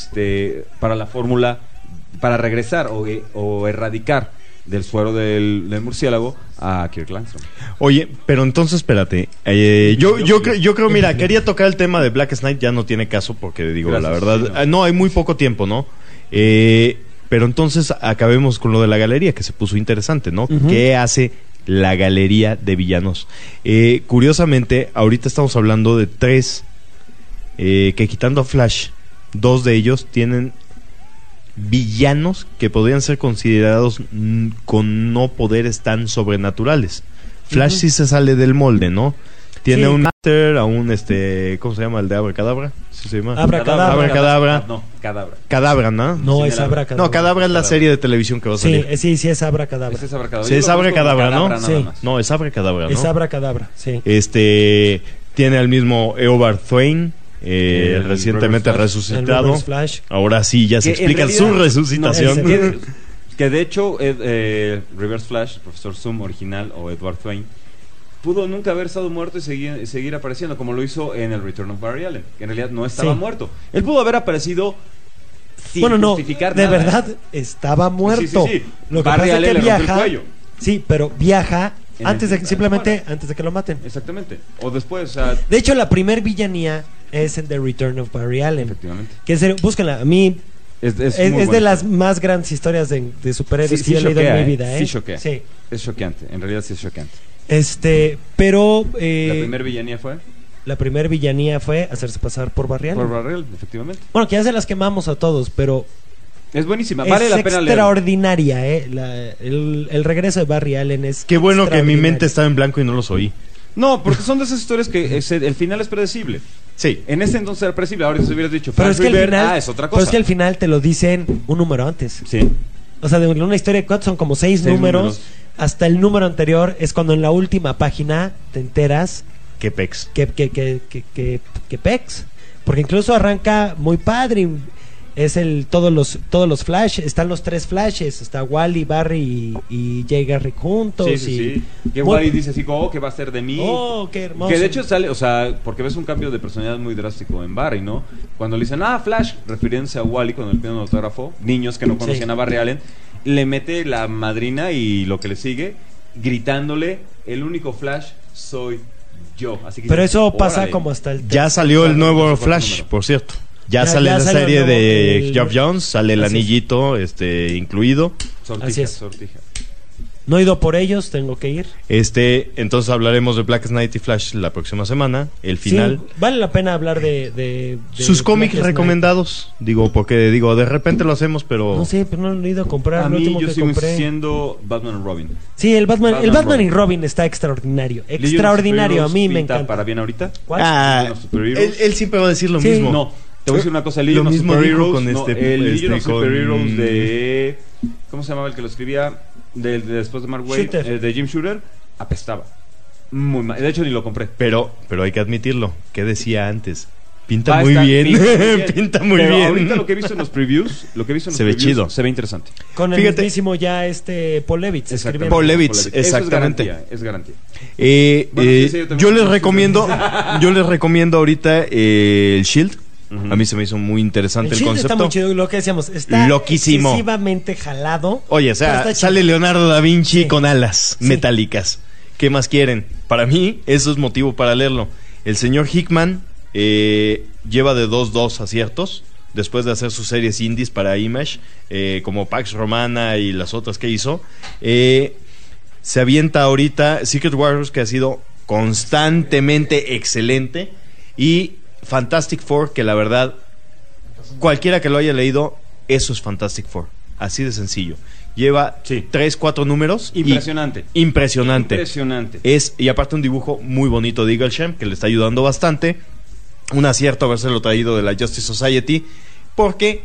S5: la fórmula, para regresar o erradicar del suero del murciélago a Kirk Langstrom.
S7: Oye, pero entonces espérate. Yo creo, mira, quería tocar el tema de Black Knight, ya no tiene caso porque digo,
S5: Gracias,
S7: la verdad,
S5: sí,
S7: no, hay muy poco tiempo, ¿no? Pero entonces acabemos con lo de la galería, que se puso interesante, ¿no?
S3: Ujú.
S7: ¿Qué hace la galería de villanos? Curiosamente, ahorita estamos hablando de 3, que quitando a Flash, 2 de ellos tienen villanos que podrían ser considerados con no poderes tan sobrenaturales. Flash sí se sale del molde, ¿no? Tiene
S3: Sí.
S7: un Master, a un ¿cómo se llama? El de Abracadabra. ¿Sí se llama?
S3: Abracadabra.
S7: Abracadabra.
S5: No, Cadabra.
S7: Cadabra, ¿no?
S3: No, es
S5: Señora-
S3: Abracadabra.
S7: No, Cadabra es la serie de televisión que va a
S3: Sí,
S7: salir.
S3: sí es Abracadabra.
S5: Ese es Abracadabra.
S7: Sí,
S5: Yo
S7: es
S5: lo conozco
S7: Abracadabra,
S5: como
S7: ¿no?
S5: Cadabra
S3: Sí.
S5: nada más.
S7: No, es Abracadabra, ¿no?
S3: Es Abracadabra, sí.
S7: Tiene al mismo Eobard Thawne,
S5: El
S7: recientemente
S5: Reverse Flash.
S3: El
S7: resucitado.
S3: Reverse Flash.
S7: Ahora sí, ya se
S5: Que en
S7: explica
S5: realidad-
S7: su resucitación.
S3: no,
S5: que de hecho Reverse Flash, el profesor Zoom original o Edward Thawne, pudo nunca haber estado muerto y seguir apareciendo como lo hizo en el Return of Barry Allen, que en realidad no estaba
S3: Sí.
S5: muerto. Él pudo haber aparecido sin
S3: Bueno, no,
S5: justificar
S3: de
S5: nada.
S3: verdad estaba muerto.
S5: Sí, sí, sí.
S3: Lo que
S5: Barry
S3: pasa es
S5: Allen
S3: que
S5: le rompió el
S3: viaja.
S5: cuello.
S3: Sí, pero viaja
S5: En
S3: antes
S5: el-
S3: de simplemente
S5: bueno.
S3: antes de que lo maten.
S5: Exactamente. O después, o sea,
S3: De hecho, la primer villanía es en The Return of Barry Allen.
S5: efectivamente.
S3: Que búsquenla. A mí
S5: Es
S3: es
S5: muy
S3: de
S5: bueno.
S3: las más grandes historias de superhéroes
S5: Sí,
S3: que yo he leído
S5: choquea,
S3: en mi vida.
S5: Sí, choquea.
S3: Sí.
S5: Es choqueante. En realidad sí es choqueante.
S3: Pero
S5: La primera villanía fue
S3: la primer villanía fue hacerse pasar por Barry Allen.
S5: por Barry Allen, efectivamente.
S3: Bueno, que ya se las quemamos a todos, pero
S5: Es buenísima. Vale
S3: es
S5: la pena leer.
S3: extraordinaria, el regreso de Barry Allen es
S7: Qué bueno que mi
S3: extraordinario.
S7: mente estaba en blanco y no los oí.
S5: No, porque son de esas historias que el final es predecible.
S7: Sí.
S5: En ese entonces era predecible. Ahora si hubieras dicho
S3: Pero
S5: Frank
S3: es que al
S5: River,
S3: final,
S5: es otra
S3: pero
S5: cosa.
S3: es que al final te lo dicen un número antes.
S5: Sí.
S3: O sea, de una historia de cuatro son como 6
S5: Seis
S3: números,
S5: números.
S3: hasta el número anterior es cuando en la última página te enteras
S7: Qué pex.
S3: que pex. Porque incluso arranca muy padre. es todos los Flash, están los 3 Flashes, está Wally, Barry y Jay Garrick juntos.
S5: Sí. Que Wally dice así como, que va a ser de mí.
S3: Oh, qué hermoso.
S5: Que de hecho sale, o sea, porque ves un cambio de personalidad muy drástico en Barry, ¿no? Cuando le dicen, Flash, refiriéndose a Wally cuando le piden un autógrafo, niños que no conocían a Barry Allen, le mete la madrina y lo que le sigue, gritándole, el único Flash soy yo. Así que
S3: pero
S5: dice,
S3: eso pasa
S5: órale.
S3: como hasta el...
S7: Ya salió el nuevo Flash, por cierto. Ya sale la
S3: salió
S7: serie
S3: el nuevo,
S7: de Geoff Jones, sale el
S3: Así es.
S7: anillito incluido.
S3: Así es.
S5: Sortija.
S3: No he ido por ellos, tengo que ir.
S7: Entonces hablaremos de Black Knight y Flash la próxima semana, el final.
S3: Sí, vale la pena hablar de
S7: Sus cómics
S3: Black Knight.
S7: recomendados, porque de repente lo hacemos, pero...
S3: No sé, pero no lo he ido a comprar.
S5: A
S3: lo
S5: mí
S3: último
S5: yo
S3: que
S5: sigo
S3: compré.
S5: insistiendo Batman and Robin.
S3: Sí, el Batman
S5: Robin.
S3: y Robin está extraordinario.
S5: Legion of
S3: Extraordinario, a
S5: Superheroes
S3: mí me
S5: pinta
S3: encanta.
S5: para bien ahorita.
S3: ¿Cuál?
S5: Legion of Superheroes.
S7: él siempre va a decir lo
S3: Sí.
S7: mismo.
S5: No, te voy a decir una cosa, Legion
S7: Lo
S5: of
S7: mismo
S5: Superheroes,
S7: dijo con
S5: el Legion of
S7: con-
S5: Superheroes de... ¿Cómo se llamaba el que lo escribía? Después de Mark Waid,
S3: Shooter.
S5: de Jim Shooter, apestaba. Muy mal. De hecho, ni lo compré.
S7: Pero hay que admitirlo, ¿qué decía antes? Pinta muy
S5: Está-
S7: bien,
S5: pinta
S7: pinta muy
S5: Pero
S7: bien.
S5: ahorita lo que he visto en los previews,
S7: Se ve chido.
S5: se ve interesante.
S3: Con el
S7: Fíjate.
S3: mismísimo ya Paul Levitz escribiendo.
S7: Paul Levitz,
S5: Eso
S7: exactamente.
S5: es garantía.
S7: Yo
S5: Bueno, sí, yo también
S7: les
S5: lo
S7: recomiendo ahorita el Shield.
S5: Ujú.
S7: A mí se me hizo muy interesante el
S3: Shield
S7: concepto.
S3: está muy chido, lo que decíamos, está
S7: Loquísimo.
S3: excesivamente jalado.
S7: Oye, o
S3: pero
S7: sea,
S3: está
S7: sale
S3: chido.
S7: Leonardo da Vinci
S3: Sí.
S7: con alas
S3: Sí.
S7: metálicas. ¿Qué más quieren? Para mí, eso es motivo para leerlo. El señor Hickman lleva de 2 aciertos después de hacer sus series indies para Image, como Pax Romana y las otras que hizo. Se avienta ahorita Secret Warriors, que ha sido constantemente excelente, y Fantastic Four, que la verdad, cualquiera que lo haya leído, eso es Fantastic Four. Así de sencillo. Lleva 3-4 números.
S5: Impresionante.
S7: Impresionante. Y aparte un dibujo muy bonito de Eaglesham, que le está ayudando bastante. Un acierto habérselo traído de la Justice Society. Porque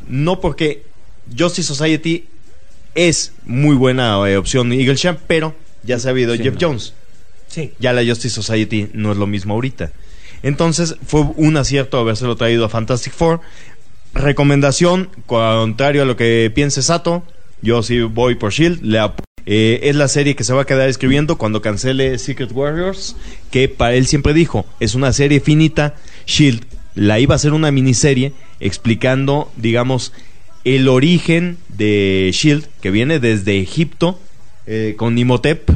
S7: Justice Society es muy buena opción Eaglesham, pero ya se ha habido Jeff Jones.
S3: Sí.
S7: Ya la Justice Society no es lo mismo ahorita. Entonces fue un acierto habérselo traído a Fantastic Four. Recomendación, contrario a lo que piense Sato, yo sí voy por Shield. Es la serie que se va a quedar escribiendo cuando cancele Secret Warriors, que para él siempre dijo, es una serie finita. Shield la iba a hacer una miniserie explicando, digamos, el origen de Shield, que viene desde Egipto, con Imhotep,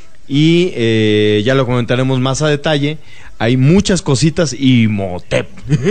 S7: y ya lo comentaremos más a detalle. Hay muchas cositas. Imhotep.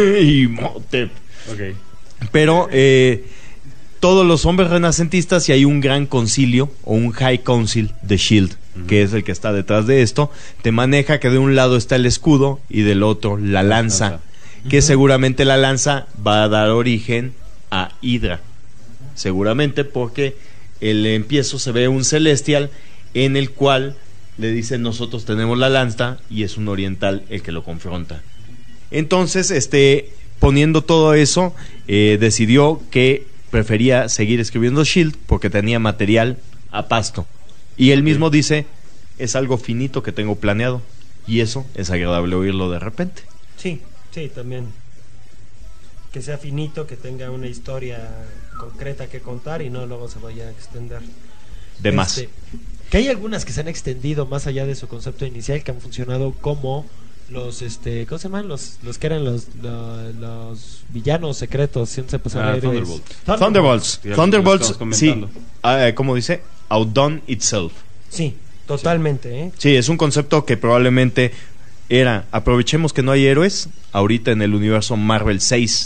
S5: Okay.
S7: Pero todos los hombres renacentistas, y hay un gran concilio o un High Council de Shield, que es el que está detrás de esto, te maneja que de un lado está el escudo y del otro la lanza, que seguramente la lanza va a dar origen a Hydra, seguramente porque el empiezo se ve un celestial en el cual le dicen nosotros tenemos la lanza, y es un oriental el que lo confronta. Entonces, poniendo todo eso, decidió que prefería seguir escribiendo Shield porque tenía material a pasto. Y él mismo dice, es algo finito que tengo planeado. Y eso es agradable oírlo de repente.
S3: Sí, también. Que sea finito, que tenga una historia concreta que contar y no luego se vaya a extender.
S7: De más.
S3: Que hay algunas que se han extendido más allá de su concepto inicial, que han funcionado como los ¿cómo se llaman? Los que eran los villanos secretos, siempre se pasaron
S5: Thunderbolts.
S7: Thunderbolts, sí. ¿Cómo dice? Outdone itself.
S3: Sí, totalmente,
S7: Sí, es un concepto que probablemente era, aprovechemos que no hay héroes ahorita en el universo Marvel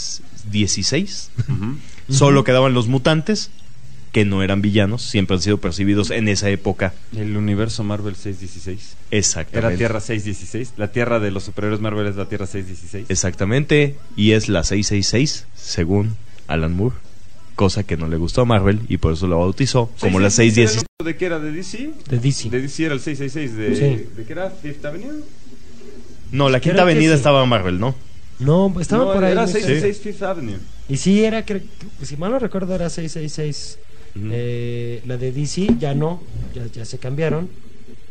S7: 616. Solo quedaban los mutantes, que no eran villanos, siempre han sido percibidos en esa época.
S5: El universo Marvel 616.
S7: Exactamente.
S5: Era Tierra 616. La Tierra de los superhéroes Marvel es la Tierra 616.
S7: Exactamente. Y es la 666, según Alan Moore. Cosa que no le gustó a Marvel y por eso lo bautizó como la 616.
S5: ¿De qué era? ¿De DC?
S3: De DC.
S5: De DC era el 666. ¿De qué era? ¿Fifth Avenue?
S7: No, la Quinta Avenida estaba en Marvel, ¿no?
S3: No, estaba por ahí.
S5: Era 666 Fifth Avenue.
S3: Y sí, era, si mal no recuerdo, era 666. La de DC ya no, ya se cambiaron.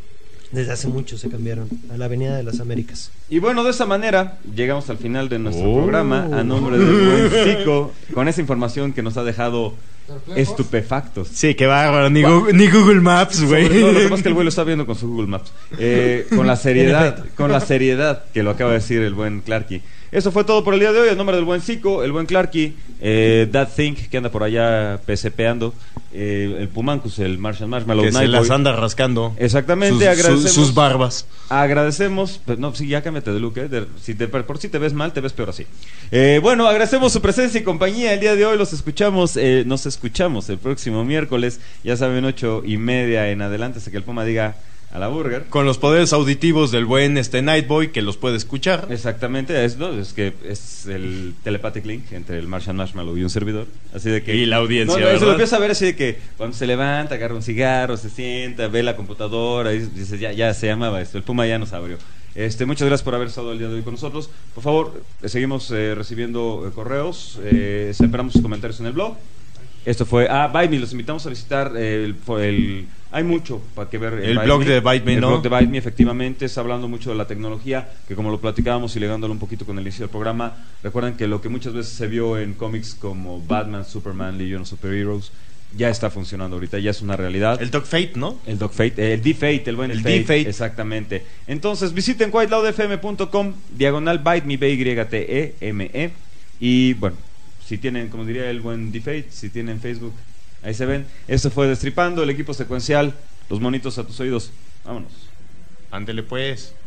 S3: Desde hace mucho se cambiaron a la Avenida de las Américas.
S5: Y bueno, de esa manera llegamos al final de nuestro programa a nombre del buen Zico, con esa información que nos ha dejado estupefactos.
S7: Sí, qué bárbaro, ni Google Maps, güey.
S5: Sobre todo, lo que pasa es que el güey lo está viendo con su Google Maps. Con la seriedad que lo acaba de decir el buen Clarky. Eso fue todo por el día de hoy. El nombre del buen Zico, el buen Clarky, That Think, que anda por allá PSPeando, el Pumancus, el Martian Marshmallow,
S7: que se las anda rascando.
S5: Exactamente, agradecemos
S7: sus barbas.
S5: Agradecemos, pues no, sí, ya cámbiate de look, por si te ves mal, te ves peor así. Bueno, agradecemos su presencia y compañía el día de hoy. Nos escuchamos el próximo miércoles, ya saben, 8:30 en adelante, hasta que el Puma diga a la burger.
S7: Con los poderes auditivos del buen Nightboy, que los puede escuchar.
S5: Exactamente, es que es el telepathic link entre el Martian Marshmallow y un servidor. Así de que.
S7: Y la audiencia.
S5: Se lo empieza a ver así de que cuando se levanta, agarra un cigarro, se sienta, ve la computadora y dice, ya se llamaba esto. El Puma ya nos abrió. Muchas gracias por haber estado el día de hoy con nosotros. Por favor, seguimos recibiendo correos. Esperamos sus comentarios en el blog. Esto fue Byte Me. Los invitamos a visitar hay mucho para que ver
S7: el blog de Byte Me,
S5: el
S7: ¿no?
S5: blog de Byte Me, efectivamente, está hablando mucho de la tecnología, que como lo platicábamos y legándolo un poquito con el inicio del programa, recuerden que lo que muchas veces se vio en cómics como Batman, Superman, Legion of Superheroes, ya está funcionando ahorita, ya es una realidad.
S7: El Dog Fate, ¿no?
S5: El Dog Fate, el D-Fate, el buen D-Fate. Exactamente. Entonces visiten whiteloudfm.com, /Byte Me, BYTEME. Y bueno, si tienen, como diría el buen D-Fate, si tienen Facebook, ahí se ven. Esto fue Destripando, el equipo secuencial, los monitos a tus oídos. Vámonos.
S7: Ándele pues.